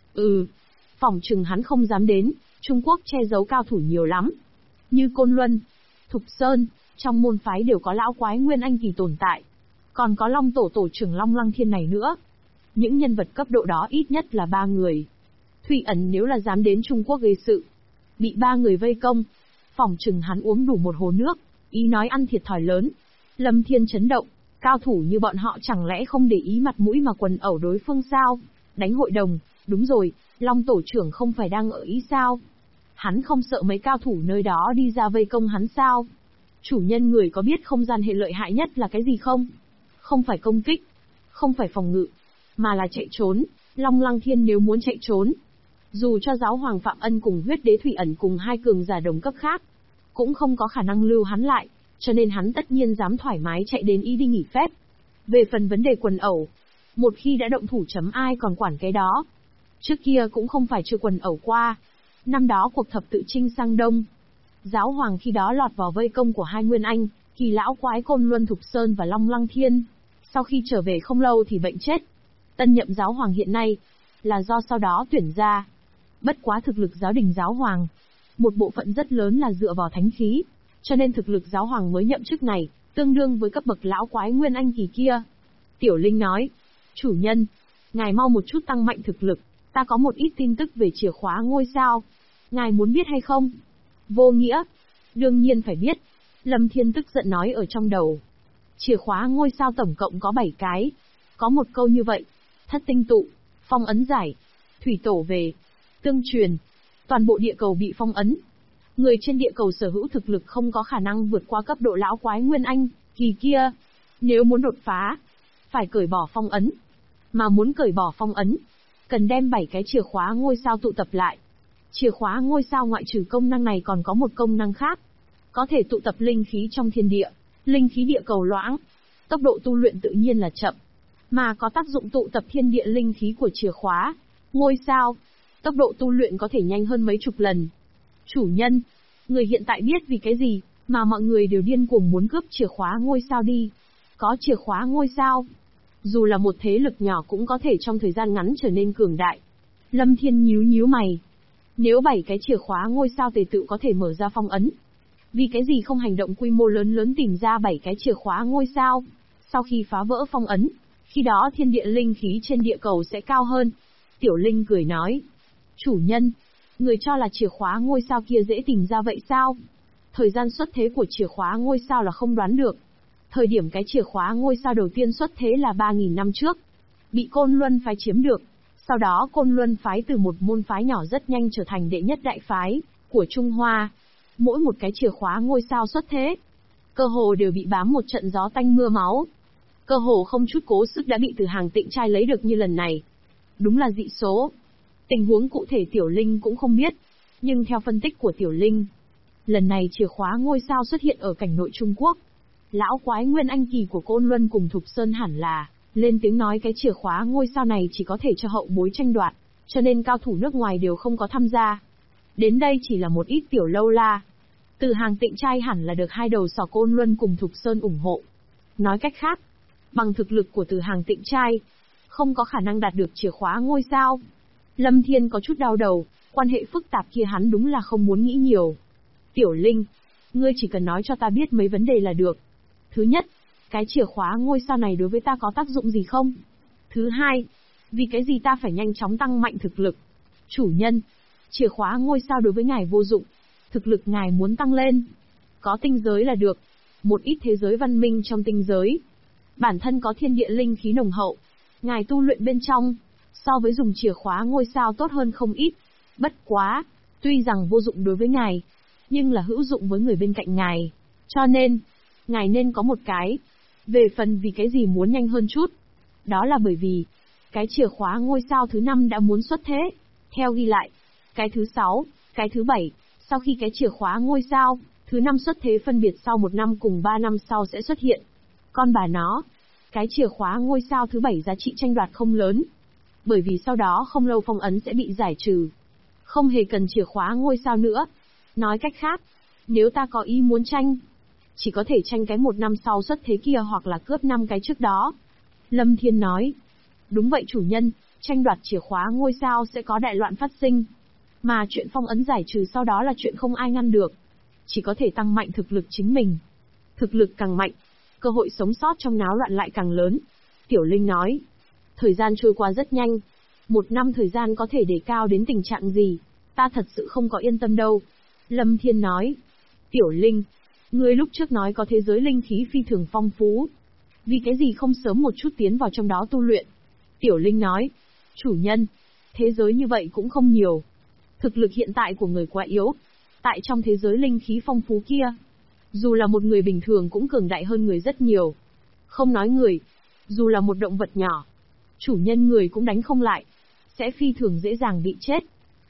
Phỏng chừng hắn không dám đến. Trung Quốc che giấu cao thủ nhiều lắm. Như Côn Luân, Thục Sơn, trong môn phái đều có lão quái nguyên anh kỳ tồn tại. Còn có Long Tổ tổ trưởng Long Lăng Thiên này nữa. Những nhân vật cấp độ đó ít nhất là 3 người. Thủy Ẩn nếu là dám đến Trung Quốc gây sự, bị 3 người vây công, phỏng chừng hắn uống đủ một hồ nước, ý nói ăn thiệt thòi lớn. Lâm Thiên chấn động, cao thủ như bọn họ chẳng lẽ không để ý mặt mũi mà quần ẩu đối phương sao? Đánh hội đồng, đúng rồi, Long tổ trưởng không phải đang ở ý sao? Hắn không sợ mấy cao thủ nơi đó đi ra vây công hắn sao? Chủ nhân người có biết không gian hệ lợi hại nhất là cái gì không? Không phải công kích, không phải phòng ngự, mà là chạy trốn. Long Lăng Thiên nếu muốn chạy trốn, Dù cho giáo hoàng Phạm Ân cùng huyết đế Thủy Ẩn cùng hai cường giả đồng cấp khác, cũng không có khả năng lưu hắn lại, cho nên hắn tất nhiên dám thoải mái chạy đến ý đi nghỉ phép. Về phần vấn đề quần ẩu, một khi đã động thủ chấm ai còn quản cái đó. Trước kia cũng không phải chưa quần ẩu qua. Năm đó cuộc thập tự chinh sang Đông, giáo hoàng khi đó lọt vào vây công của hai Nguyên Anh, Kỳ Lão Quái Côn Luân Thục Sơn và Long Lăng Thiên. Sau khi trở về không lâu thì bệnh chết. Tân nhậm giáo hoàng hiện nay là do sau đó tuyển ra. Bất quá thực lực giáo đình giáo hoàng, một bộ phận rất lớn là dựa vào thánh khí, cho nên thực lực giáo hoàng mới nhậm chức này, tương đương với cấp bậc lão quái Nguyên Anh kỳ kia. Tiểu Linh nói, chủ nhân, ngài mau một chút tăng mạnh thực lực, ta có một ít tin tức về chìa khóa ngôi sao. Ngài muốn biết hay không? Vô Nghĩa, đương nhiên phải biết. Lâm Thiên tức giận nói ở trong đầu. Chìa khóa ngôi sao tổng cộng có 7 cái. Có một câu như vậy, thất tinh tụ, phong ấn giải, thủy tổ về, tương truyền. Toàn bộ địa cầu bị phong ấn. Người trên địa cầu sở hữu thực lực không có khả năng vượt qua cấp độ lão quái Nguyên Anh kỳ kia. Nếu muốn đột phá, phải cởi bỏ phong ấn. Mà muốn cởi bỏ phong ấn, cần đem 7 cái chìa khóa ngôi sao tụ tập lại. Chìa khóa ngôi sao ngoại trừ công năng này còn có một công năng khác. Có thể tụ tập linh khí trong thiên địa, linh khí địa cầu loãng. Tốc độ tu luyện tự nhiên là chậm, mà có tác dụng tụ tập thiên địa linh khí của chìa khóa ngôi sao. Tốc độ tu luyện có thể nhanh hơn mấy chục lần. Chủ nhân, người hiện tại biết vì cái gì mà mọi người đều điên cuồng muốn cướp chìa khóa ngôi sao đi. Có chìa khóa ngôi sao, dù là một thế lực nhỏ cũng có thể trong thời gian ngắn trở nên cường đại. Lâm Thiên nhíu mày. Nếu 7 cái chìa khóa ngôi sao tề tự có thể mở ra phong ấn, vì cái gì không hành động quy mô lớn tìm ra 7 cái chìa khóa ngôi sao? Sau khi phá vỡ phong ấn, khi đó thiên địa linh khí trên địa cầu sẽ cao hơn. Tiểu Linh cười nói, chủ nhân, người cho là chìa khóa ngôi sao kia dễ tìm ra vậy sao? Thời gian xuất thế của chìa khóa ngôi sao là không đoán được. Thời điểm cái chìa khóa ngôi sao đầu tiên xuất thế là 3.000 năm trước, bị Côn Luân phái chiếm được. Sau đó Côn Luân phái từ một môn phái nhỏ rất nhanh trở thành đệ nhất đại phái của Trung Hoa. Mỗi một cái chìa khóa ngôi sao xuất thế, cơ hồ đều bị bám một trận gió tanh mưa máu. Cơ hồ không chút cố sức đã bị Từ Hàng Tịnh Trai lấy được như lần này. Đúng là dị số. Tình huống cụ thể Tiểu Linh cũng không biết, nhưng theo phân tích của Tiểu Linh, lần này chìa khóa ngôi sao xuất hiện ở cảnh nội Trung Quốc. Lão quái Nguyên Anh kỳ của Côn Luân cùng Thục Sơn hẳn là lên tiếng nói cái chìa khóa ngôi sao này chỉ có thể cho hậu bối tranh đoạt, cho nên cao thủ nước ngoài đều không có tham gia. Đến đây chỉ là một ít tiểu lâu la. Từ Hàng Tịnh Trai hẳn là được hai đầu sỏ Côn Luân cùng Thục Sơn ủng hộ. Nói cách khác, bằng thực lực của Từ Hàng Tịnh Trai, không có khả năng đạt được chìa khóa ngôi sao. Lâm Thiên có chút đau đầu, quan hệ phức tạp kia hắn đúng là không muốn nghĩ nhiều. Tiểu Linh, ngươi chỉ cần nói cho ta biết mấy vấn đề là được. Thứ nhất, cái chìa khóa ngôi sao này đối với ta có tác dụng gì không? Thứ hai, vì cái gì ta phải nhanh chóng tăng mạnh thực lực? Chủ nhân, chìa khóa ngôi sao đối với ngài vô dụng. Thực lực ngài muốn tăng lên, có tinh giới là được. Một ít thế giới văn minh trong tinh giới, bản thân có thiên địa linh khí nồng hậu. Ngài tu luyện bên trong, so với dùng chìa khóa ngôi sao tốt hơn không ít. Bất quá, tuy rằng vô dụng đối với ngài, nhưng là hữu dụng với người bên cạnh ngài. Cho nên, ngài nên có một cái. Về phần vì cái gì muốn nhanh hơn chút, đó là bởi vì cái chìa khóa ngôi sao thứ 5 đã muốn xuất thế. Theo ghi lại, cái thứ 6, cái thứ 7, sau khi cái chìa khóa ngôi sao thứ 5 xuất thế phân biệt sau 1 năm cùng 3 năm sau sẽ xuất hiện. Con bà nó, cái chìa khóa ngôi sao thứ 7 giá trị tranh đoạt không lớn, bởi vì sau đó không lâu phong ấn sẽ bị giải trừ, không hề cần chìa khóa ngôi sao nữa. Nói cách khác, nếu ta có ý muốn tranh, chỉ có thể tranh cái 1 năm sau xuất thế kia hoặc là cướp 5 cái trước đó. Lâm Thiên nói, đúng vậy chủ nhân, tranh đoạt chìa khóa ngôi sao sẽ có đại loạn phát sinh. Mà chuyện phong ấn giải trừ sau đó là chuyện không ai ngăn được. Chỉ có thể tăng mạnh thực lực chính mình. Thực lực càng mạnh, cơ hội sống sót trong náo loạn lại càng lớn. Tiểu Linh nói, thời gian trôi qua rất nhanh. 1 năm thời gian có thể để cao đến tình trạng gì, ta thật sự không có yên tâm đâu. Lâm Thiên nói, Tiểu Linh, ngươi lúc trước nói có thế giới linh khí phi thường phong phú. Vì cái gì không sớm một chút tiến vào trong đó tu luyện? Tiểu Linh nói, chủ nhân, thế giới như vậy cũng không nhiều. Thực lực hiện tại của người quá yếu. Tại trong thế giới linh khí phong phú kia, dù là một người bình thường cũng cường đại hơn người rất nhiều. Không nói người, dù là một động vật nhỏ, chủ nhân người cũng đánh không lại, sẽ phi thường dễ dàng bị chết.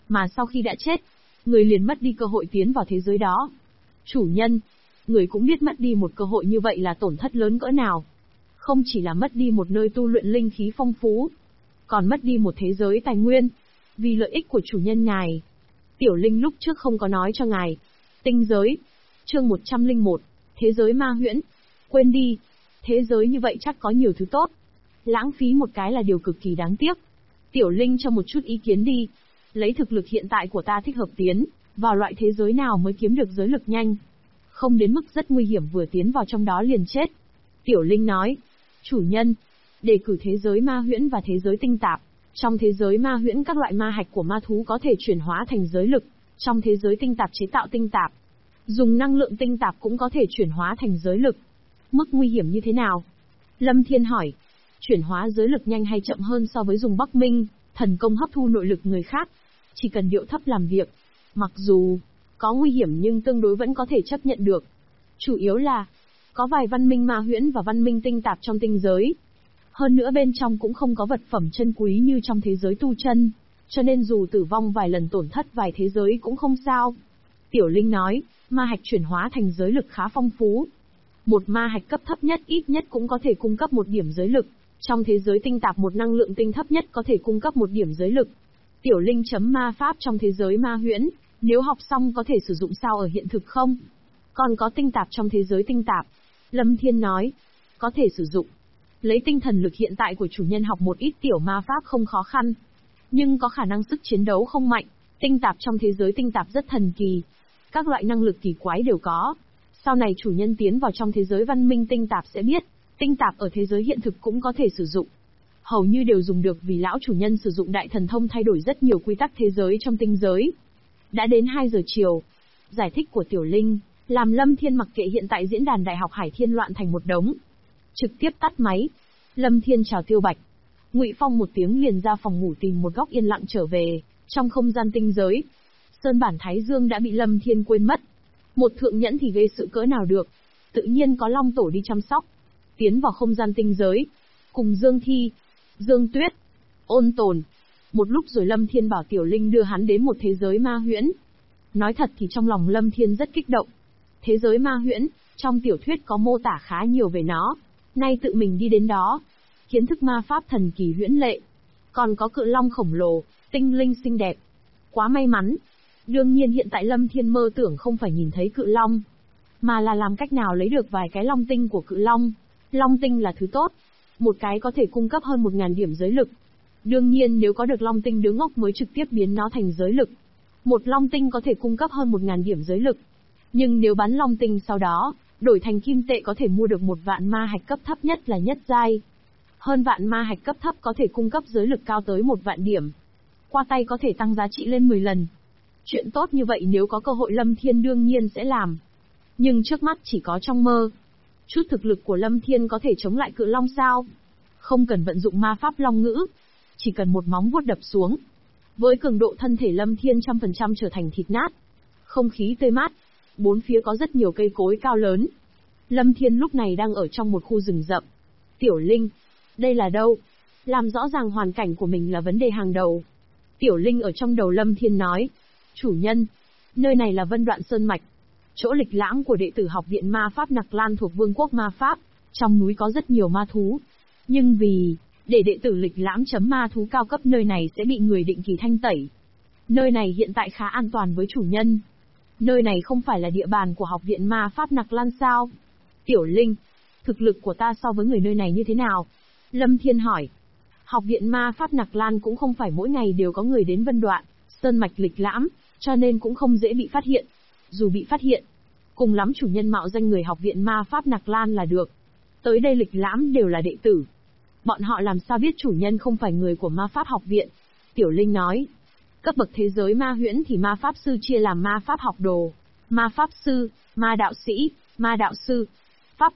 Mà sau khi đã chết, người liền mất đi cơ hội tiến vào thế giới đó. Chủ nhân, người cũng biết mất đi một cơ hội như vậy là tổn thất lớn cỡ nào. Không chỉ là mất đi một nơi tu luyện linh khí phong phú, còn mất đi một thế giới tài nguyên. Vì lợi ích của chủ nhân ngài, Tiểu Linh lúc trước không có nói cho ngài. Tinh giới. Chương 101. Thế giới ma huyễn. Quên đi. Thế giới như vậy chắc có nhiều thứ tốt. Lãng phí một cái là điều cực kỳ đáng tiếc. Tiểu Linh cho một chút ý kiến đi. Lấy thực lực hiện tại của ta thích hợp tiến vào loại thế giới nào mới kiếm được giới lực nhanh. Không đến mức rất nguy hiểm vừa tiến vào trong đó liền chết. Tiểu Linh nói. Chủ nhân, đề cử thế giới ma huyễn và thế giới tinh tạp. Trong thế giới ma huyễn các loại ma hạch của ma thú có thể chuyển hóa thành giới lực. Trong thế giới tinh tạp chế tạo tinh tạp, dùng năng lượng tinh tạp cũng có thể chuyển hóa thành giới lực. Mức nguy hiểm như thế nào? Lâm Thiên hỏi. Chuyển hóa giới lực nhanh hay chậm hơn so với dùng Bắc Minh thần công hấp thu nội lực người khác? Chỉ cần điệu thấp làm việc. Mặc dù có nguy hiểm nhưng tương đối vẫn có thể chấp nhận được. Chủ yếu là có vài văn minh ma huyễn và văn minh tinh tạp trong tinh giới. Hơn nữa bên trong cũng không có vật phẩm chân quý như trong thế giới tu chân, cho nên dù tử vong vài lần tổn thất vài thế giới cũng không sao. Tiểu Linh nói, ma hạch chuyển hóa thành giới lực khá phong phú. Một ma hạch cấp thấp nhất ít nhất cũng có thể cung cấp một điểm giới lực. Trong thế giới tinh tạp một năng lượng tinh thấp nhất có thể cung cấp một điểm giới lực. Tiểu Linh chấm ma pháp trong thế giới ma huyễn, nếu học xong có thể sử dụng sao ở hiện thực không? Còn có tinh tạp trong thế giới tinh tạp. Lâm Thiên nói, có thể sử dụng. Lấy tinh thần lực hiện tại của chủ nhân học một ít tiểu ma pháp không khó khăn. Nhưng có khả năng sức chiến đấu không mạnh. Tinh tạp trong thế giới tinh tạp rất thần kỳ. Các loại năng lực kỳ quái đều có. Sau này chủ nhân tiến vào trong thế giới văn minh tinh tạp sẽ biết, tinh tạp ở thế giới hiện thực cũng có thể sử dụng. Hầu như đều dùng được vì lão chủ nhân sử dụng đại thần thông thay đổi rất nhiều quy tắc thế giới trong tinh giới. Đã đến 2 giờ chiều. Giải thích của Tiểu Linh làm Lâm Thiên mặc kệ hiện tại diễn đàn Đại học Hải Thiên loạn thành một đống. Trực tiếp tắt máy. Lâm Thiên chào Tiêu Bạch. Ngụy Phong một tiếng liền ra phòng ngủ tìm một góc yên lặng trở về. Trong không gian tinh giới, Sơn bản Thái Dương đã bị Lâm Thiên quên mất. Một thượng nhẫn thì gây sự cỡ nào được. Tự nhiên có Long Tổ đi chăm sóc. Tiến vào không gian tinh giới, cùng Dương Thi, Dương Tuyết, Ôn Tồn. Một lúc rồi Lâm Thiên bảo Tiểu Linh đưa hắn đến một thế giới ma huyễn. Nói thật thì trong lòng Lâm Thiên rất kích động. Thế giới ma huyễn, trong tiểu thuyết có mô tả khá nhiều về nó. Nay tự mình đi đến đó, kiến thức ma pháp thần kỳ huyễn lệ. Còn có cự long khổng lồ, tinh linh xinh đẹp. Quá may mắn. Đương nhiên hiện tại Lâm Thiên mơ tưởng không phải nhìn thấy cự long, mà là làm cách nào lấy được vài cái long tinh của cự long. Long tinh là thứ tốt. Một cái có thể cung cấp hơn 1000 điểm giới lực. Đương nhiên nếu có được long tinh đứa ngốc mới trực tiếp biến nó thành giới lực. Một long tinh có thể cung cấp hơn 1000 điểm giới lực. Nhưng nếu bán long tinh sau đó, đổi thành kim tệ có thể mua được 1 vạn ma hạch cấp thấp nhất là nhất giai. Hơn vạn ma hạch cấp thấp có thể cung cấp giới lực cao tới 1 vạn điểm. Qua tay có thể tăng giá trị lên 10 lần. Chuyện tốt như vậy nếu có cơ hội Lâm Thiên đương nhiên sẽ làm. Nhưng trước mắt chỉ có trong mơ. Chút thực lực của Lâm Thiên có thể chống lại cự long sao? Không cần vận dụng ma pháp long ngữ. Chỉ cần một móng vuốt đập xuống. Với cường độ thân thể Lâm Thiên 100% trở thành thịt nát. Không khí tươi mát. Bốn phía có rất nhiều cây cối cao lớn. Lâm Thiên lúc này đang ở trong một khu rừng rậm. Tiểu Linh, đây là đâu? Làm rõ ràng hoàn cảnh của mình là vấn đề hàng đầu. Tiểu Linh ở trong đầu Lâm Thiên nói. Chủ nhân, nơi này là Vân Đoạn Sơn Mạch. Chỗ lịch lãm của đệ tử học viện ma pháp Nặc Lan thuộc Vương quốc ma pháp. Trong núi có rất nhiều ma thú. Nhưng để đệ tử lịch lãm chấm ma thú cao cấp nơi này sẽ bị người định kỳ thanh tẩy. Nơi này hiện tại khá an toàn với chủ nhân. Nơi này không phải là địa bàn của học viện ma pháp Nặc Lan sao? Tiểu Linh, thực lực của ta so với người nơi này như thế nào? Lâm Thiên hỏi. Học viện ma pháp Nặc Lan cũng không phải mỗi ngày đều có người đến Vân Đoạn Sơn Mạch lịch lãm, cho nên cũng không dễ bị phát hiện. Dù bị phát hiện, cùng lắm chủ nhân mạo danh người học viện ma pháp Nặc Lan là được. Tới đây lịch lãm đều là đệ tử. Bọn họ làm sao biết chủ nhân không phải người của ma pháp học viện? Tiểu Linh nói. Cấp bậc thế giới ma huyễn thì ma pháp sư chia làm ma pháp học đồ, ma pháp sư, ma đạo sĩ, ma đạo sư, pháp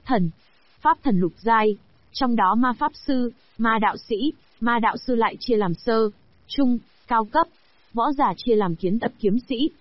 thần lục giai. Trong đó ma pháp sư, ma đạo sư lại chia làm sơ, trung, cao cấp. Võ giả chia làm kiến tập kiếm sĩ,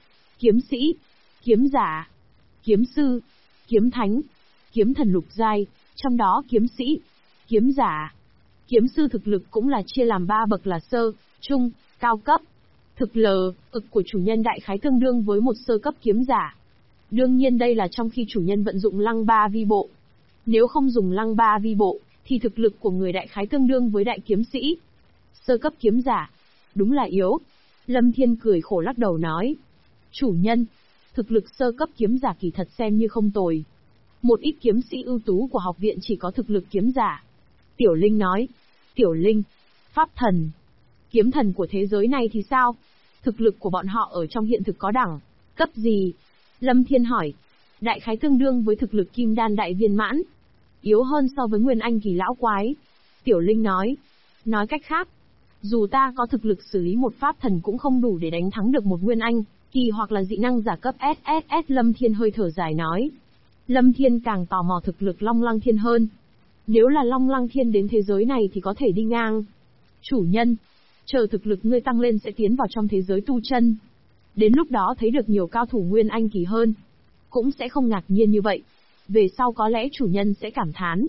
kiếm giả, kiếm sư, kiếm thánh, kiếm thần lục giai. Trong đó kiếm sĩ, kiếm giả, kiếm sư thực lực cũng là chia làm 3 bậc là sơ, trung, cao cấp. Thực lực của chủ nhân đại khái tương đương với một sơ cấp kiếm giả. Đương nhiên đây là trong khi chủ nhân vận dụng lăng ba vi bộ. Nếu không dùng lăng ba vi bộ, thì thực lực của người đại khái tương đương với đại kiếm sĩ. Sơ cấp kiếm giả. Đúng là yếu. Lâm Thiên cười khổ lắc đầu nói. Chủ nhân, thực lực sơ cấp kiếm giả kỳ thật xem như không tồi. Một ít kiếm sĩ ưu tú của học viện chỉ có thực lực kiếm giả. Tiểu Linh nói. Tiểu Linh, pháp thần, kiếm thần của thế giới này thì sao? Thực lực của bọn họ ở trong hiện thực có đẳng cấp gì? Lâm Thiên hỏi. Đại khái tương đương với thực lực kim đan đại viên mãn. Yếu hơn so với nguyên anh kỳ lão quái. Tiểu Linh nói. Nói cách khác, dù ta có thực lực xử lý một pháp thần cũng không đủ để đánh thắng được một nguyên anh kỳ hoặc là dị năng giả cấp SSS. Lâm Thiên hơi thở dài nói. Lâm Thiên càng tò mò thực lực Long Lăng Thiên hơn. Nếu là Long Lăng Thiên đến thế giới này thì có thể đi ngang. Chủ nhân, chờ thực lực ngươi tăng lên sẽ tiến vào trong thế giới tu chân. Đến lúc đó thấy được nhiều cao thủ nguyên anh kỳ hơn. Cũng sẽ không ngạc nhiên như vậy. Về sau có lẽ chủ nhân sẽ cảm thán.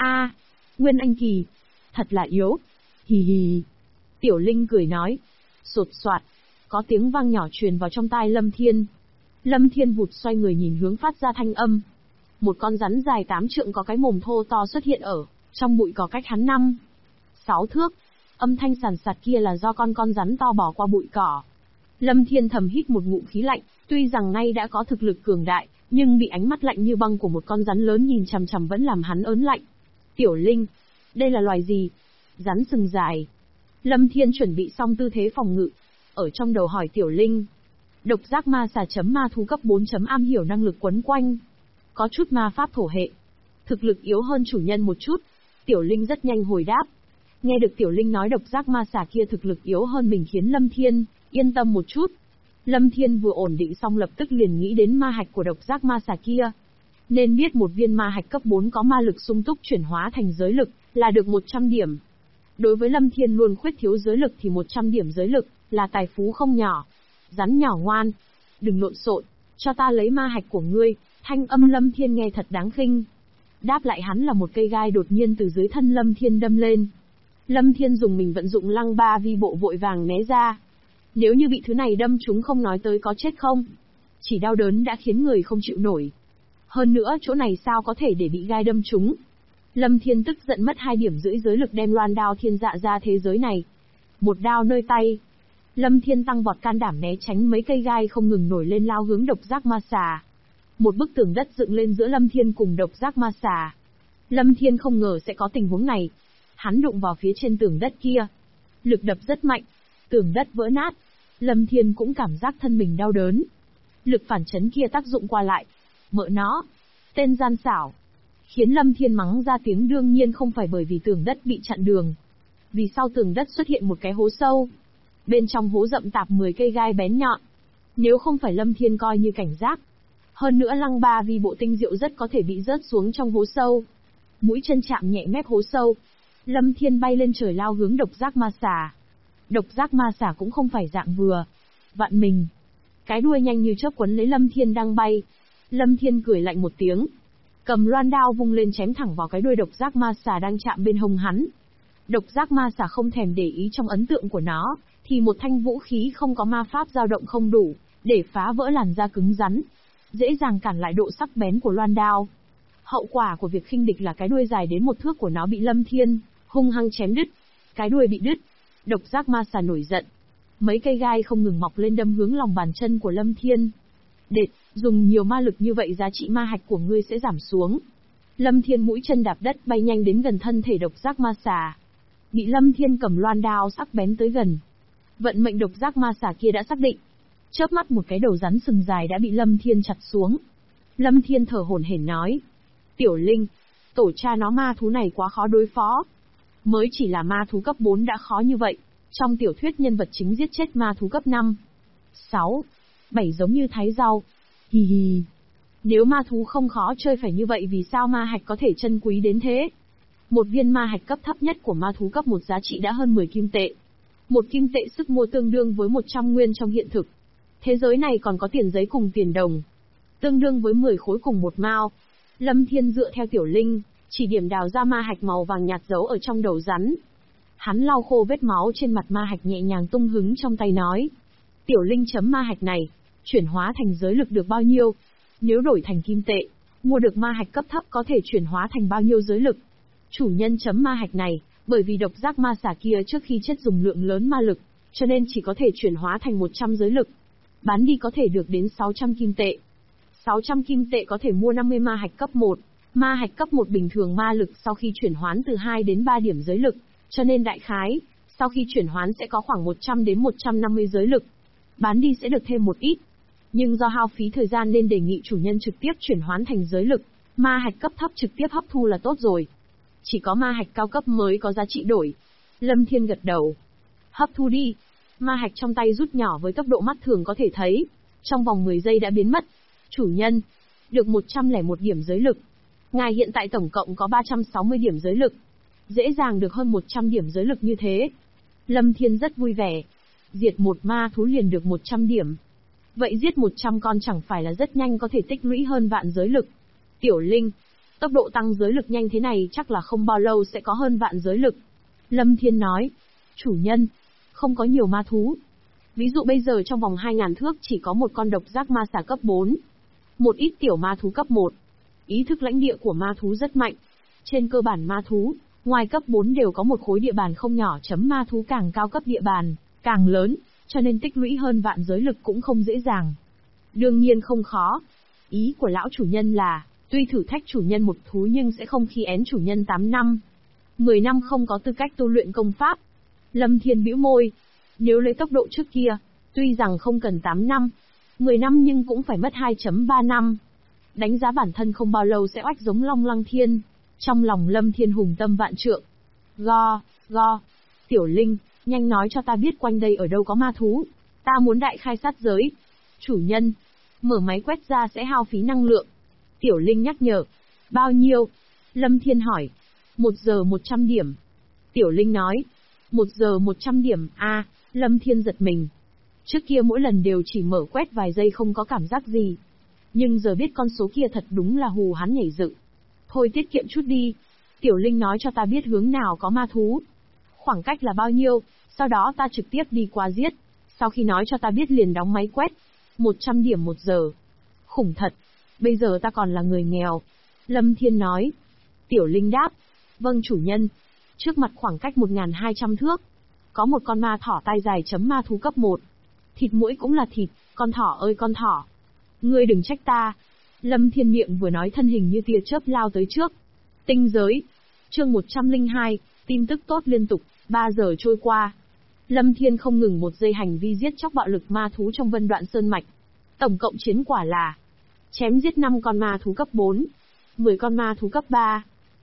Nguyên anh kỳ. Thật là yếu. Hì hì. Tiểu Linh cười nói. Sột soạt. Có tiếng vang nhỏ truyền vào trong tai Lâm Thiên. Lâm Thiên vụt xoay người nhìn hướng phát ra thanh âm. Một con rắn dài 8 trượng có cái mồm thô to xuất hiện ở trong bụi cỏ cách hắn 5-6 thước. Âm thanh sàn sạt kia là do con rắn to bỏ qua bụi cỏ. Lâm Thiên thầm hít một ngụm khí lạnh, tuy rằng nay đã có thực lực cường đại, nhưng bị ánh mắt lạnh như băng của một con rắn lớn nhìn chằm chằm vẫn làm hắn ớn lạnh. Tiểu Linh, đây là loài gì? Rắn sừng dài. Lâm Thiên chuẩn bị xong tư thế phòng ngự, ở trong đầu hỏi Tiểu Linh. Độc giác ma xà chấm ma thú cấp 4 chấm am hiểu năng lực quấn quanh. Có chút ma pháp thổ hệ. Thực lực yếu hơn chủ nhân một chút. Tiểu Linh rất nhanh hồi đáp. Nghe được Tiểu Linh nói độc giác ma xà kia thực lực yếu hơn mình khiến Lâm Thiên yên tâm một chút. Lâm Thiên vừa ổn định xong lập tức liền nghĩ đến ma hạch của độc giác ma xà kia. Nên biết một viên ma hạch cấp 4 có ma lực sung túc chuyển hóa thành giới lực là được 100 điểm. Đối với Lâm Thiên luôn khuyết thiếu giới lực thì 100 điểm giới lực là tài phú không nhỏ. Rắn nhỏ ngoan, đừng lộn xộn, cho ta lấy ma hạch của ngươi. Thanh âm Lâm Thiên nghe thật đáng khinh. Đáp lại hắn là một cây gai đột nhiên từ dưới thân Lâm Thiên đâm lên. Lâm Thiên dùng mình vận dụng lăng ba vi bộ vội vàng né ra. Nếu như bị thứ này đâm trúng không nói tới có chết không, chỉ đau đớn đã khiến người không chịu nổi. Hơn nữa chỗ này sao có thể để bị gai đâm trúng. Lâm Thiên tức giận mất 2 điểm rưỡi giới lực đem loan đao thiên dạ ra thế giới này. Một đao nơi tay. Lâm Thiên tăng vọt can đảm né tránh mấy cây gai không ngừng nổi lên lao hướng độc giác ma xà. Một bức tường đất dựng lên giữa Lâm Thiên cùng độc giác ma xà. Lâm Thiên không ngờ sẽ có tình huống này. Hắn đụng vào phía trên tường đất kia. Lực đập rất mạnh. Tường đất vỡ nát. Lâm Thiên cũng cảm giác thân mình đau đớn. Lực phản chấn kia tác dụng qua lại. Mợ nó. Tên gian xảo. Khiến Lâm Thiên mắng ra tiếng đương nhiên không phải bởi vì tường đất bị chặn đường. Vì sau tường đất xuất hiện một cái hố sâu. Bên trong hố rậm tạp 10 cây gai bén nhọn. Nếu không phải Lâm Thiên coi như cảnh giác. Hơn nữa lăng ba vi bộ tinh diệu rất có thể bị rớt xuống trong hố sâu. Mũi chân chạm nhẹ mép hố sâu. Lâm Thiên bay lên trời lao hướng độc giác ma xà. Độc giác ma xà cũng không phải dạng vừa. Vặn mình. Cái đuôi nhanh như chớp quấn lấy Lâm Thiên đang bay. Lâm Thiên cười lạnh một tiếng. Cầm loan đao vung lên chém thẳng vào cái đuôi độc giác ma xà đang chạm bên hông hắn. Độc giác ma xà không thèm để ý trong ấn tượng của nó, thì một thanh vũ khí không có ma pháp dao động không đủ, để phá vỡ làn da cứng rắn. Dễ dàng cản lại độ sắc bén của loan đao. Hậu quả của việc khinh địch là cái đuôi dài đến 1 thước của nó bị Lâm Thiên hung hăng chém đứt. Cái đuôi bị đứt. Độc giác ma xà nổi giận. Mấy cây gai không ngừng mọc lên đâm hướng lòng bàn chân của Lâm Thiên. Đệt, dùng nhiều ma lực như vậy giá trị ma hạch của ngươi sẽ giảm xuống. Lâm Thiên mũi chân đạp đất bay nhanh đến gần thân thể độc giác ma xà. Bị Lâm Thiên cầm loan đao sắc bén tới gần. Vận mệnh độc giác ma xà kia đã xác định. Chớp mắt một cái đầu rắn sừng dài đã bị Lâm Thiên chặt xuống. Lâm Thiên thở hổn hển nói. Tiểu Linh, tổ cha nó ma thú này quá khó đối phó. Mới chỉ là ma thú cấp 4 đã khó như vậy. Trong tiểu thuyết nhân vật chính giết chết ma thú cấp 5, 6, 7 giống như thái rau. Hì hì. Nếu ma thú không khó chơi phải như vậy vì sao ma hạch có thể chân quý đến thế? Một viên ma hạch cấp thấp nhất của ma thú cấp 1 giá trị đã hơn 10 kim tệ. 1 kim tệ sức mua tương đương với 100 nguyên trong hiện thực. Thế giới này còn có tiền giấy cùng tiền đồng. Tương đương với 10 khối cùng 1 mao. Lâm Thiên dựa theo Tiểu Linh, chỉ điểm đào ra ma hạch màu vàng nhạt giấu ở trong đầu rắn. Hắn lau khô vết máu trên mặt ma hạch nhẹ nhàng tung hứng trong tay nói. Tiểu Linh chấm ma hạch này, chuyển hóa thành giới lực được bao nhiêu? Nếu đổi thành kim tệ, mua được ma hạch cấp thấp có thể chuyển hóa thành bao nhiêu giới lực? Chủ nhân chấm ma hạch này, bởi vì độc giác ma xà kia trước khi chết dùng lượng lớn ma lực, cho nên chỉ có thể chuyển hóa thành 100 giới lực. Bán đi có thể được đến 600 kim tệ. 600 kim tệ có thể mua 50 ma hạch cấp 1. Ma hạch cấp 1 bình thường ma lực sau khi chuyển hoán từ 2 đến 3 điểm giới lực, cho nên đại khái, sau khi chuyển hoán sẽ có khoảng 100 đến 150 giới lực. Bán đi sẽ được thêm một ít. Nhưng do hao phí thời gian nên đề nghị chủ nhân trực tiếp chuyển hoán thành giới lực, ma hạch cấp thấp trực tiếp hấp thu là tốt rồi. Chỉ có ma hạch cao cấp mới có giá trị đổi. Lâm Thiên gật đầu. Hấp thu đi. Ma hạch trong tay rút nhỏ với tốc độ mắt thường có thể thấy. Trong vòng 10 giây đã biến mất. Chủ nhân, được 101 điểm giới lực. Ngài hiện tại tổng cộng có 360 điểm giới lực. Dễ dàng được hơn 100 điểm giới lực như thế. Lâm Thiên rất vui vẻ. Diệt một ma thú liền được 100 điểm. Vậy giết 100 con chẳng phải là rất nhanh có thể tích lũy hơn vạn giới lực. Tiểu Linh, tốc độ tăng giới lực nhanh thế này chắc là không bao lâu sẽ có hơn vạn giới lực. Lâm Thiên nói, chủ nhân, không có nhiều ma thú. Ví dụ bây giờ trong vòng 2000 thước chỉ có một con độc giác ma xà cấp 4. Một ít tiểu ma thú cấp 1. Ý thức lãnh địa của ma thú rất mạnh. Trên cơ bản ma thú, ngoài cấp 4 đều có một khối địa bàn không nhỏ, chấm ma thú càng cao cấp địa bàn, càng lớn, cho nên tích lũy hơn vạn giới lực cũng không dễ dàng. Đương nhiên không khó. Ý của lão chủ nhân là, tuy thử thách chủ nhân một thú nhưng sẽ không khi én chủ nhân 8 năm. 10 năm không có tư cách tu luyện công pháp. Lâm Thiên bĩu môi. Nếu lấy tốc độ trước kia, tuy rằng không cần 8 năm, 10 năm nhưng cũng phải mất 2,3 năm. Đánh giá bản thân không bao lâu sẽ oách giống Long Lăng Thiên. Trong lòng Lâm Thiên hùng tâm vạn trượng. Go. Tiểu Linh, nhanh nói cho ta biết quanh đây ở đâu có ma thú. Ta muốn đại khai sát giới. Chủ nhân, mở máy quét ra sẽ hao phí năng lượng. Tiểu Linh nhắc nhở. Bao nhiêu? Lâm Thiên hỏi. 1 giờ 100 điểm. Tiểu Linh nói. 1 giờ 100 điểm, Lâm Thiên giật mình. Trước kia mỗi lần đều chỉ mở quét vài giây không có cảm giác gì. Nhưng giờ biết con số kia thật đúng là hù hắn nhảy dựng. Thôi tiết kiệm chút đi. Tiểu Linh nói cho ta biết hướng nào có ma thú. Khoảng cách là bao nhiêu, sau đó ta trực tiếp đi qua giết. Sau khi nói cho ta biết liền đóng máy quét. 100 điểm 1 giờ. Khủng thật. Bây giờ ta còn là người nghèo. Lâm Thiên nói. Tiểu Linh đáp. Vâng chủ nhân. Trước mặt khoảng cách 1200 thước. Có một con ma thỏ tai dài chấm ma thú cấp 1. Thịt mũi cũng là thịt, con thỏ ơi con thỏ. Ngươi đừng trách ta. Lâm Thiên miệng vừa nói thân hình như tia chớp lao tới trước. Tinh giới. Chương 102, tin tức tốt liên tục, 3 giờ trôi qua. Lâm Thiên không ngừng một giây hành vi giết chóc bạo lực ma thú trong Vân Đoạn Sơn Mạch. Tổng cộng chiến quả là chém giết 5 con ma thú cấp 4, 10 con ma thú cấp 3,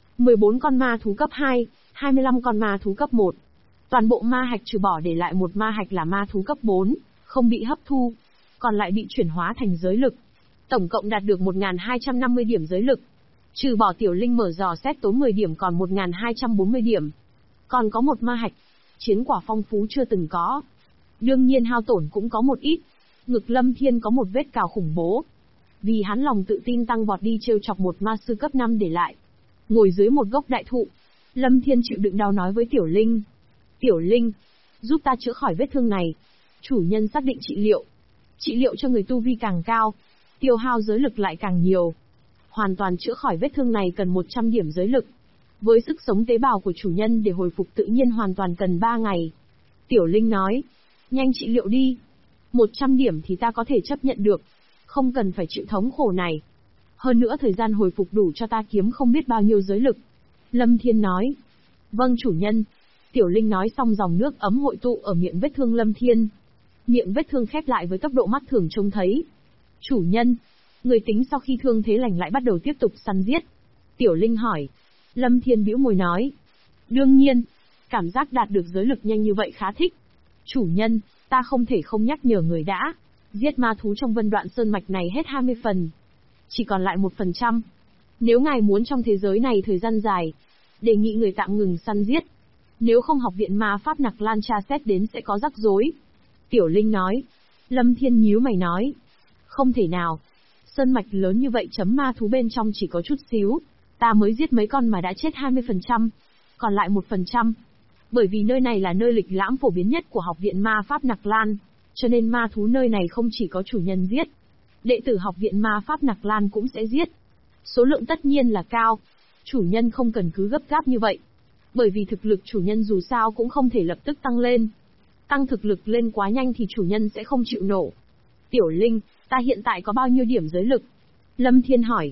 14 con ma thú cấp 2, 25 con ma thú cấp 1. Toàn bộ ma hạch trừ bỏ để lại một ma hạch là ma thú cấp 4, không bị hấp thu, còn lại bị chuyển hóa thành giới lực. Tổng cộng đạt được 1250 điểm giới lực. Trừ bỏ Tiểu Linh mở dò xét tốn 10 điểm còn 1240 điểm. Còn có một ma hạch, chiến quả phong phú chưa từng có. Đương nhiên hao tổn cũng có một ít. Ngực Lâm Thiên có một vết cào khủng bố. Vì hắn lòng tự tin tăng vọt đi trêu chọc một ma sư cấp 5 để lại. Ngồi dưới một gốc đại thụ, Lâm Thiên chịu đựng đau nói với Tiểu Linh. Tiểu Linh, giúp ta chữa khỏi vết thương này. Chủ nhân xác định trị liệu. Trị liệu cho người tu vi càng cao, tiêu hao giới lực lại càng nhiều. Hoàn toàn chữa khỏi vết thương này cần 100 điểm giới lực. Với sức sống tế bào của chủ nhân để hồi phục tự nhiên hoàn toàn cần 3 ngày. Tiểu Linh nói, nhanh trị liệu đi. 100 điểm thì ta có thể chấp nhận được. Không cần phải chịu thống khổ này. Hơn nữa thời gian hồi phục đủ cho ta kiếm không biết bao nhiêu giới lực. Lâm Thiên nói, vâng chủ nhân. Tiểu Linh nói xong dòng nước ấm hội tụ ở miệng vết thương Lâm Thiên. Miệng vết thương khép lại với tốc độ mắt thường trông thấy. Chủ nhân, người tính sau khi thương thế lành lại bắt đầu tiếp tục săn giết. Tiểu Linh hỏi. Lâm Thiên bĩu môi nói. Đương nhiên, cảm giác đạt được giới lực nhanh như vậy khá thích. Chủ nhân, ta không thể không nhắc nhở người đã. Giết ma thú trong Vân Đoạn Sơn Mạch này hết 20 phần. Chỉ còn lại 1%. Nếu ngài muốn trong thế giới này thời gian dài, đề nghị người tạm ngừng săn giết. Nếu không học viện ma pháp Nặc Lan tra xét đến sẽ có rắc rối. Tiểu Linh nói. Lâm Thiên nhíu mày nói. Không thể nào. Sơn mạch lớn như vậy chấm ma thú bên trong chỉ có chút xíu. Ta mới giết mấy con mà đã chết 20%. Còn lại 1%. Bởi vì nơi này là nơi lịch lãm phổ biến nhất của học viện ma pháp Nặc Lan. cho nên ma thú nơi này không chỉ có chủ nhân giết, đệ tử học viện ma pháp Nặc Lan cũng sẽ giết. Số lượng tất nhiên là cao, chủ nhân không cần cứ gấp gáp như vậy. Bởi vì thực lực chủ nhân dù sao cũng không thể lập tức tăng lên. Tăng thực lực lên quá nhanh thì chủ nhân sẽ không chịu nổi. Tiểu Linh, ta hiện tại có bao nhiêu điểm giới lực? Lâm Thiên hỏi.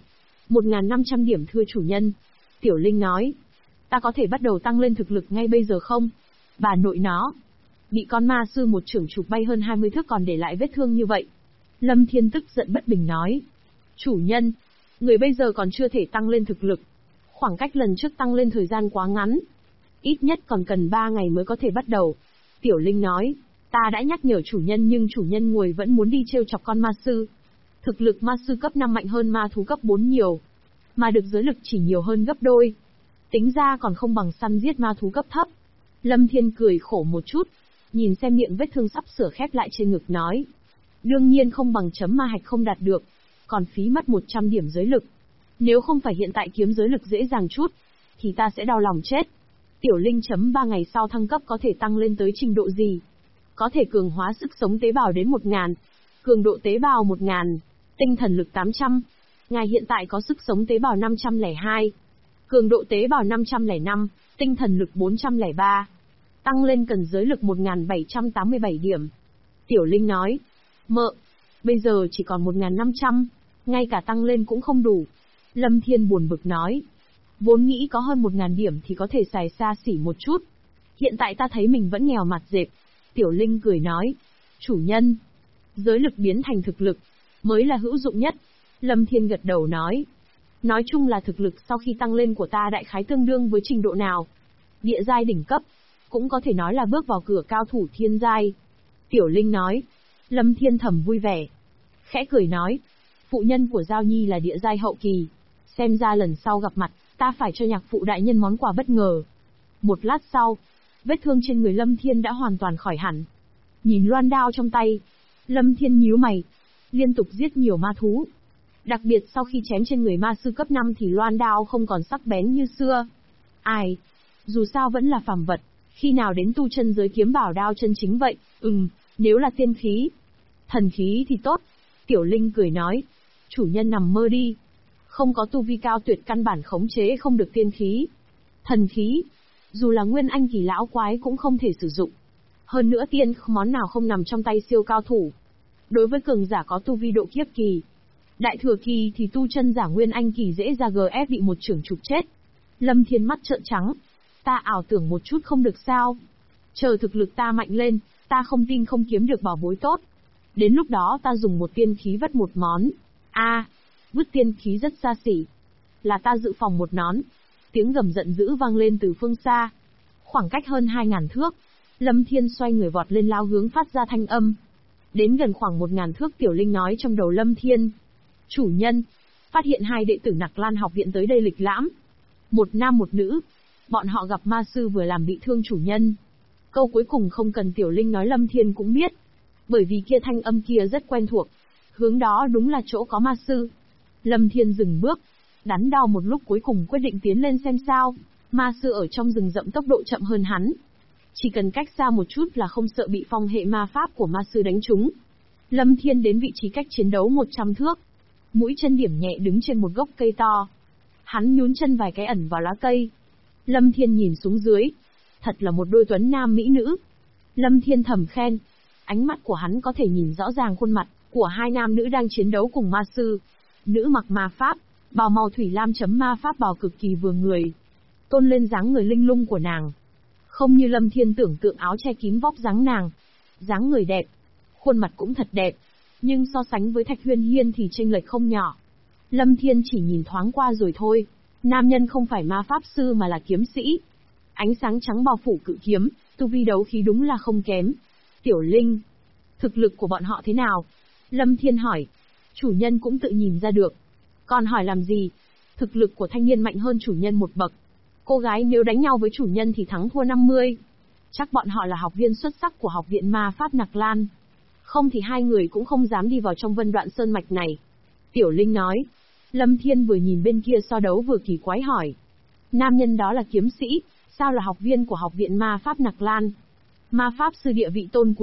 1.500 điểm thưa chủ nhân. Tiểu Linh nói. Ta có thể bắt đầu tăng lên thực lực ngay bây giờ không? Bà nội nó. Bị con ma sư một chưởng chụp bay hơn 20 thước còn để lại vết thương như vậy. Lâm Thiên tức giận bất bình nói. Chủ nhân, người bây giờ còn chưa thể tăng lên thực lực. Khoảng cách lần trước tăng lên thời gian quá ngắn. Ít nhất còn cần 3 ngày mới có thể bắt đầu. Tiểu Linh nói, ta đã nhắc nhở chủ nhân nhưng chủ nhân nguội vẫn muốn đi trêu chọc con ma sư. Thực lực ma sư cấp 5 mạnh hơn ma thú cấp 4 nhiều. Mà được giới lực chỉ nhiều hơn gấp đôi. Tính ra còn không bằng săn giết ma thú cấp thấp. Lâm Thiên cười khổ một chút. Nhìn xem miệng vết thương sắp sửa khép lại trên ngực nói. Đương nhiên không bằng chấm ma hạch không đạt được. Còn phí mất 100 điểm giới lực. Nếu không phải hiện tại kiếm giới lực dễ dàng chút, thì ta sẽ đau lòng chết. Tiểu Linh chấm 3 ngày sau thăng cấp có thể tăng lên tới trình độ gì? Có thể cường hóa sức sống tế bào đến 1000, cường độ tế bào 1000, tinh thần lực 800. Ngài hiện tại có sức sống tế bào 502, cường độ tế bào 505, tinh thần lực 403. Tăng lên cần giới lực 1787 điểm. Tiểu Linh nói, mợ, bây giờ chỉ còn 1500, ngay cả tăng lên cũng không đủ. Lâm Thiên buồn bực nói, vốn nghĩ có hơn 1000 điểm thì có thể xài xa xỉ một chút. Hiện tại ta thấy mình vẫn nghèo mặt dẹp. Tiểu Linh cười nói, chủ nhân, giới lực biến thành thực lực, mới là hữu dụng nhất. Lâm Thiên gật đầu nói chung là thực lực sau khi tăng lên của ta đại khái tương đương với trình độ nào. Địa giai đỉnh cấp, cũng có thể nói là bước vào cửa cao thủ thiên giai. Tiểu Linh nói, Lâm Thiên thầm vui vẻ. Khẽ cười nói, phụ nhân của Giao Nhi là địa giai hậu kỳ. Xem ra lần sau gặp mặt, ta phải cho nhạc phụ đại nhân món quà bất ngờ. Một lát sau, vết thương trên người Lâm Thiên đã hoàn toàn khỏi hẳn. Nhìn loan đao trong tay, Lâm Thiên nhíu mày, liên tục giết nhiều ma thú. Đặc biệt sau khi chém trên người ma sư cấp 5 thì loan đao không còn sắc bén như xưa. Ai? Dù sao vẫn là phàm vật, khi nào đến tu chân giới kiếm bảo đao chân chính vậy? Nếu là tiên khí, thần khí thì tốt. Tiểu Linh cười nói, chủ nhân nằm mơ đi. Không có tu vi cao tuyệt căn bản khống chế không được tiên khí. Thần khí, dù là nguyên anh kỳ lão quái cũng không thể sử dụng. Hơn nữa tiên món nào không nằm trong tay siêu cao thủ. Đối với cường giả có tu vi độ kiếp kỳ, đại thừa kỳ thì tu chân giả nguyên anh kỳ dễ ra GF bị một chưởng chụp chết. Lâm Thiên mắt trợn trắng. Ta ảo tưởng một chút không được sao? Chờ thực lực ta mạnh lên, ta không tin không kiếm được bảo bối tốt. Đến lúc đó ta dùng một tiên khí vất một món. Vứt tiên khí rất xa xỉ. Là ta dự phòng một nón. Tiếng gầm giận dữ vang lên từ phương xa. Khoảng cách hơn 2000 thước. Lâm Thiên xoay người vọt lên lao hướng phát ra thanh âm. Đến gần khoảng 1000 thước Tiểu Linh nói trong đầu Lâm Thiên. Chủ nhân, phát hiện 2 đệ tử Nặc Lan học viện tới đây lịch lãm. Một nam một nữ. Bọn họ gặp ma sư vừa làm bị thương chủ nhân. Câu cuối cùng không cần Tiểu Linh nói Lâm Thiên cũng biết. Bởi vì kia thanh âm kia rất quen thuộc. Hướng đó đúng là chỗ có ma sư. Lâm Thiên dừng bước. Đắn đo một lúc cuối cùng quyết định tiến lên xem sao. Ma sư ở trong rừng rậm tốc độ chậm hơn hắn. Chỉ cần cách xa một chút là không sợ bị phong hệ ma pháp của ma sư đánh trúng. Lâm Thiên đến vị trí cách chiến đấu 100 thước. Mũi chân điểm nhẹ đứng trên một gốc cây to. Hắn nhún chân vài cái ẩn vào lá cây. Lâm Thiên nhìn xuống dưới. Thật là một đôi tuấn nam mỹ nữ. Lâm Thiên thầm khen. Ánh mắt của hắn có thể nhìn rõ ràng khuôn mặt của 2 nam nữ đang chiến đấu cùng ma sư. Nữ mặc ma pháp, bào màu thủy lam chấm ma pháp bào cực kỳ vừa người. Tôn lên dáng người linh lung của nàng. Không như Lâm Thiên tưởng tượng áo che kín vóc dáng nàng. Dáng người đẹp. Khuôn mặt cũng thật đẹp. Nhưng so sánh với Thạch Huyên Hiên thì chênh lệch không nhỏ. Lâm Thiên chỉ nhìn thoáng qua rồi thôi. Nam nhân không phải ma pháp sư mà là kiếm sĩ. Ánh sáng trắng bao phủ cự kiếm, tu vi đấu khí đúng là không kém. Tiểu Linh, thực lực của bọn họ thế nào? Lâm Thiên hỏi. Chủ nhân cũng tự nhìn ra được. Còn hỏi làm gì? Thực lực của thanh niên mạnh hơn chủ nhân một bậc. Cô gái nếu đánh nhau với chủ nhân thì thắng thua 50. Chắc bọn họ là học viên xuất sắc của học viện ma pháp Nặc Lan. Không thì 2 người cũng không dám đi vào trong Vân Đoạn Sơn Mạch này. Tiểu Linh nói. Lâm Thiên vừa nhìn bên kia so đấu vừa kỳ quái hỏi. Nam nhân đó là kiếm sĩ, sao là học viên của học viện ma pháp Nặc Lan? Ma pháp sư địa vị tôn quý,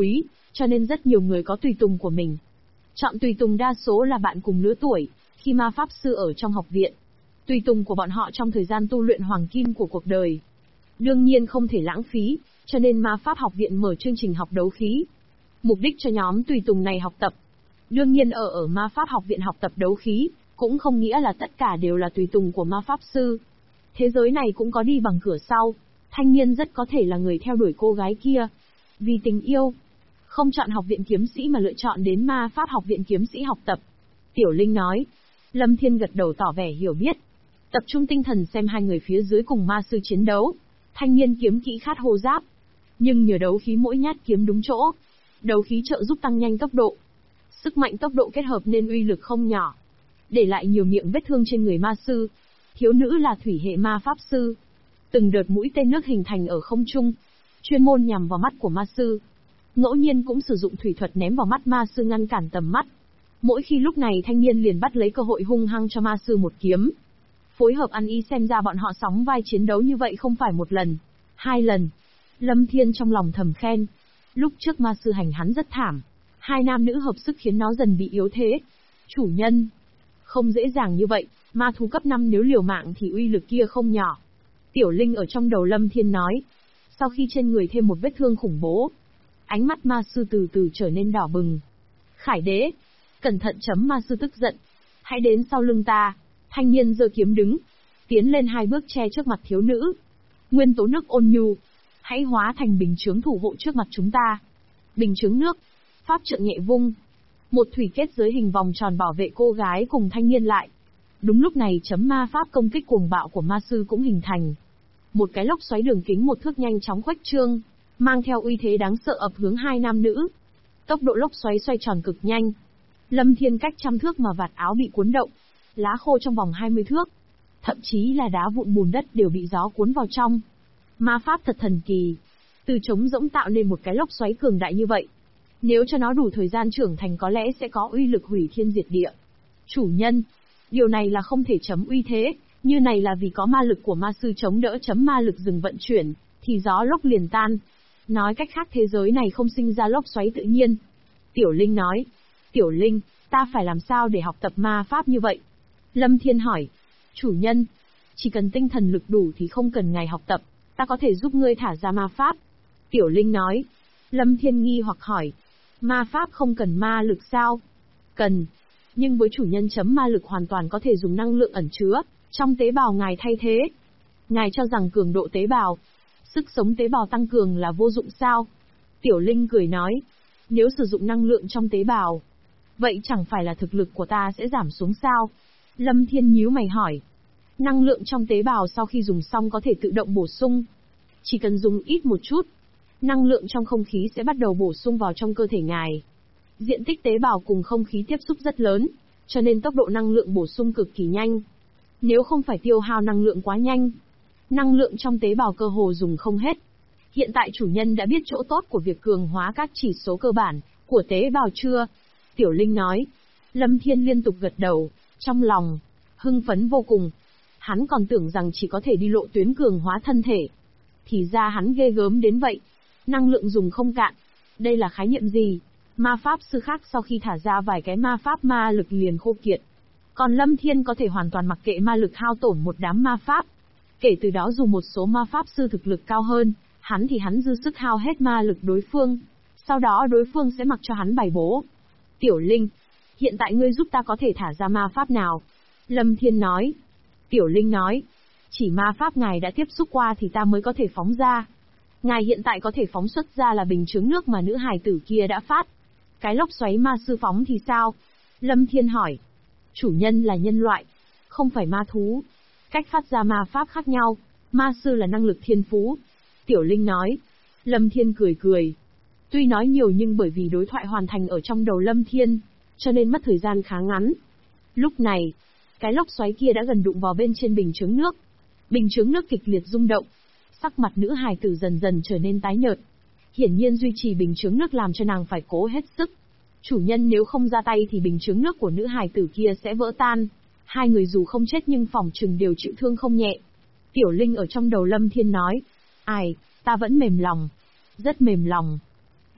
cho nên rất nhiều người có tùy tùng của mình. Chọn tùy tùng đa số là bạn cùng lứa tuổi, khi ma pháp sư ở trong học viện. Tùy tùng của bọn họ trong thời gian tu luyện hoàng kim của cuộc đời. Đương nhiên không thể lãng phí, cho nên ma pháp học viện mở chương trình học đấu khí. Mục đích cho nhóm tùy tùng này học tập. Đương nhiên ở ma pháp học viện học tập đấu khí, cũng không nghĩa là tất cả đều là tùy tùng của ma pháp sư. Thế giới này cũng có đi bằng cửa sau. Thanh niên rất có thể là người theo đuổi cô gái kia. Vì tình yêu, không chọn học viện kiếm sĩ mà lựa chọn đến ma pháp học viện kiếm sĩ học tập. Tiểu Linh nói. Lâm Thiên gật đầu tỏ vẻ hiểu biết. Tập trung tinh thần xem hai người phía dưới cùng ma sư chiến đấu. Thanh niên kiếm kỹ khát hô giáp. Nhưng nhờ đấu khí mỗi nhát kiếm đúng chỗ. Đấu khí trợ giúp tăng nhanh tốc độ. Sức mạnh tốc độ kết hợp nên uy lực không nhỏ. Để lại nhiều miệng vết thương trên người ma sư. Thiếu nữ là thủy hệ ma pháp sư. Từng đợt mũi tên nước hình thành ở không trung. Chuyên môn nhằm vào mắt của ma sư. Ngẫu nhiên cũng sử dụng thủy thuật ném vào mắt ma sư ngăn cản tầm mắt. Mỗi khi lúc này thanh niên liền bắt lấy cơ hội hung hăng cho ma sư một kiếm. Phối hợp ăn ý xem ra bọn họ sóng vai chiến đấu như vậy không phải một lần, hai lần. Lâm Thiên trong lòng thầm khen. Lúc trước ma sư hành hắn rất thảm. Hai nam nữ hợp sức khiến nó dần bị yếu thế. Chủ nhân. Không dễ dàng như vậy, ma thú cấp 5 nếu liều mạng thì uy lực kia không nhỏ. Tiểu Linh ở trong đầu Lâm Thiên nói. Sau khi trên người thêm một vết thương khủng bố, ánh mắt ma sư từ từ trở nên đỏ bừng. Khải đế. Cẩn thận chấm ma sư tức giận. Hãy đến sau lưng ta. Thanh niên giơ kiếm đứng. Tiến lên 2 bước che trước mặt thiếu nữ. Nguyên tố nước ôn nhu. Hãy hóa thành bình chướng thủ hộ trước mặt chúng ta. Bình chướng nước. Pháp trượng nhẹ vung. Một thủy kết giới hình vòng tròn bảo vệ cô gái cùng thanh niên lại. Đúng lúc này chấm ma pháp công kích cuồng bạo của ma sư cũng hình thành. Một cái lốc xoáy đường kính 1 thước nhanh chóng khuếch trương, mang theo uy thế đáng sợ ập hướng hai nam nữ. Tốc độ lốc xoáy xoay tròn cực nhanh. Lâm Thiên cách 100 thước mà vạt áo bị cuốn động, lá khô trong vòng 20 thước. Thậm chí là đá vụn bùn đất đều bị gió cuốn vào trong. Ma pháp thật thần kỳ. Từ trống rỗng tạo nên một cái lốc xoáy cường đại như vậy. Nếu cho nó đủ thời gian trưởng thành có lẽ sẽ có uy lực hủy thiên diệt địa. Chủ nhân, điều này là không thể chấm uy thế, như này là vì có ma lực của ma sư chống đỡ chấm ma lực dừng vận chuyển, thì gió lốc liền tan. Nói cách khác thế giới này không sinh ra lốc xoáy tự nhiên. Tiểu Linh nói. Tiểu Linh, ta phải làm sao để học tập ma pháp như vậy? Lâm Thiên hỏi. Chủ nhân, chỉ cần tinh thần lực đủ thì không cần ngài học tập, ta có thể giúp ngươi thả ra ma pháp. Tiểu Linh nói. Lâm Thiên nghi hoặc hỏi. Ma pháp không cần ma lực sao? Cần. Nhưng với chủ nhân chấm ma lực hoàn toàn có thể dùng năng lượng ẩn chứa trong tế bào ngài thay thế. Ngài cho rằng cường độ tế bào, sức sống tế bào tăng cường là vô dụng sao? Tiểu Linh cười nói. Nếu sử dụng năng lượng trong tế bào, vậy chẳng phải là thực lực của ta sẽ giảm xuống sao? Lâm Thiên nhíu mày hỏi. Năng lượng trong tế bào sau khi dùng xong có thể tự động bổ sung. Chỉ cần dùng ít một chút, năng lượng trong không khí sẽ bắt đầu bổ sung vào trong cơ thể ngài. Diện tích tế bào cùng không khí tiếp xúc rất lớn, cho nên tốc độ năng lượng bổ sung cực kỳ nhanh. Nếu không phải tiêu hao năng lượng quá nhanh, năng lượng trong tế bào cơ hồ dùng không hết. Hiện tại chủ nhân đã biết chỗ tốt của việc cường hóa các chỉ số cơ bản của tế bào chưa? Tiểu Linh nói. Lâm Thiên liên tục gật đầu, trong lòng hưng phấn vô cùng. Hắn còn tưởng rằng chỉ có thể đi lộ tuyến cường hóa thân thể. Thì ra hắn ghê gớm đến vậy. Năng lượng dùng không cạn. Đây là khái niệm gì? Ma pháp sư khác sau khi thả ra vài cái ma pháp ma lực liền khô kiệt. Còn Lâm Thiên có thể hoàn toàn mặc kệ ma lực hao tổn một đám ma pháp. Kể từ đó dù một số ma pháp sư thực lực cao hơn, hắn dư sức hao hết ma lực đối phương. Sau đó đối phương sẽ mặc cho hắn bài bố. Tiểu Linh, hiện tại ngươi giúp ta có thể thả ra ma pháp nào? Lâm Thiên nói. Tiểu Linh nói. Chỉ ma pháp ngài đã tiếp xúc qua thì ta mới có thể phóng ra. Ngài hiện tại có thể phóng xuất ra là bình chướng nước mà nữ hài tử kia đã phát. Cái lốc xoáy ma sư phóng thì sao? Lâm Thiên hỏi. Chủ nhân là nhân loại, không phải ma thú. Cách phát ra ma pháp khác nhau, ma sư là năng lực thiên phú. Tiểu Linh nói. Lâm Thiên cười cười. Tuy nói nhiều nhưng bởi vì đối thoại hoàn thành ở trong đầu Lâm Thiên, cho nên mất thời gian khá ngắn. Lúc này, cái lốc xoáy kia đã gần đụng vào bên trên bình chướng nước. Bình chướng nước kịch liệt rung động. Sắc mặt nữ hài tử dần dần trở nên tái nhợt. Hiển nhiên duy trì bình chướng nước làm cho nàng phải cố hết sức. Chủ nhân nếu không ra tay thì bình chướng nước của nữ hài tử kia sẽ vỡ tan. Hai người dù không chết nhưng phỏng chừng đều chịu thương không nhẹ. Tiểu Linh ở trong đầu Lâm Thiên nói. Ai, ta vẫn mềm lòng. Rất mềm lòng.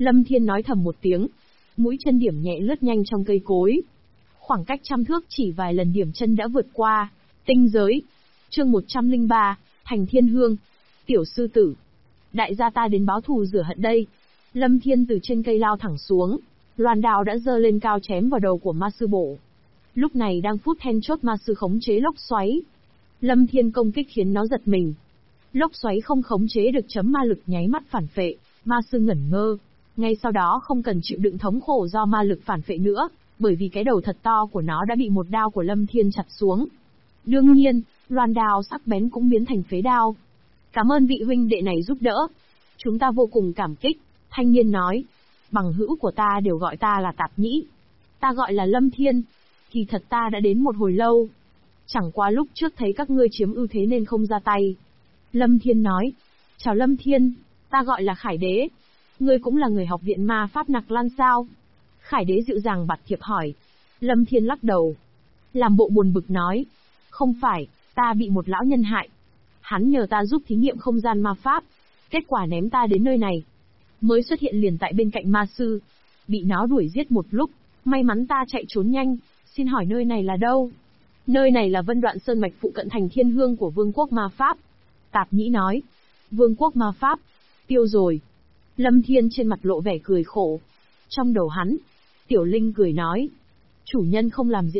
Lâm Thiên nói thầm một tiếng. Mũi chân điểm nhẹ lướt nhanh trong cây cối. Khoảng cách trăm thước chỉ vài lần điểm chân đã vượt qua. Tinh giới. Chương 103, Thành Thiên Hương. Tiểu sư tử. Đại gia ta đến báo thù rửa hận đây. Lâm Thiên từ trên cây lao thẳng xuống. Loan đao đã giơ lên cao chém vào đầu của ma sư bổ. Lúc này đang phút then chốt ma sư khống chế lốc xoáy. Lâm Thiên công kích khiến nó giật mình. Lốc xoáy không khống chế được chấm ma lực nháy mắt phản phệ, ma sư ngẩn ngơ. Ngay sau đó không cần chịu đựng thống khổ do ma lực phản phệ nữa, bởi vì cái đầu thật to của nó đã bị một đao của Lâm Thiên chặt xuống. Đương nhiên, loan đao sắc bén cũng biến thành phế đao. Cảm ơn vị huynh đệ này giúp đỡ. Chúng ta vô cùng cảm kích, thanh niên nói. Bằng hữu của ta đều gọi ta là Tạp Nhĩ. Ta gọi là Lâm Thiên. Thì thật ta đã đến một hồi lâu. Chẳng qua lúc trước thấy các ngươi chiếm ưu thế nên không ra tay. Lâm Thiên nói. Chào Lâm Thiên, ta gọi là Khải Đế. Ngươi cũng là người học viện ma pháp Nặc Lan sao? Khải Đế dịu dàng bạt thiệp hỏi. Lâm Thiên lắc đầu. Làm bộ buồn bực nói. Không phải, ta bị một lão nhân hại. Hắn nhờ ta giúp thí nghiệm không gian ma pháp. Kết quả ném ta đến nơi này. Mới xuất hiện liền tại bên cạnh ma sư. Bị nó đuổi giết một lúc. May mắn ta chạy trốn nhanh. Xin hỏi nơi này là đâu? Nơi này là Vân Đoạn Sơn mạch phụ cận Thành Thiên Hương của Vương quốc ma pháp. Tạp Nhĩ nói. Vương quốc ma pháp. Tiêu rồi. Lâm Thiên trên mặt lộ vẻ cười khổ. Trong đầu hắn, Tiểu Linh cười nói. Chủ nhân không làm diễn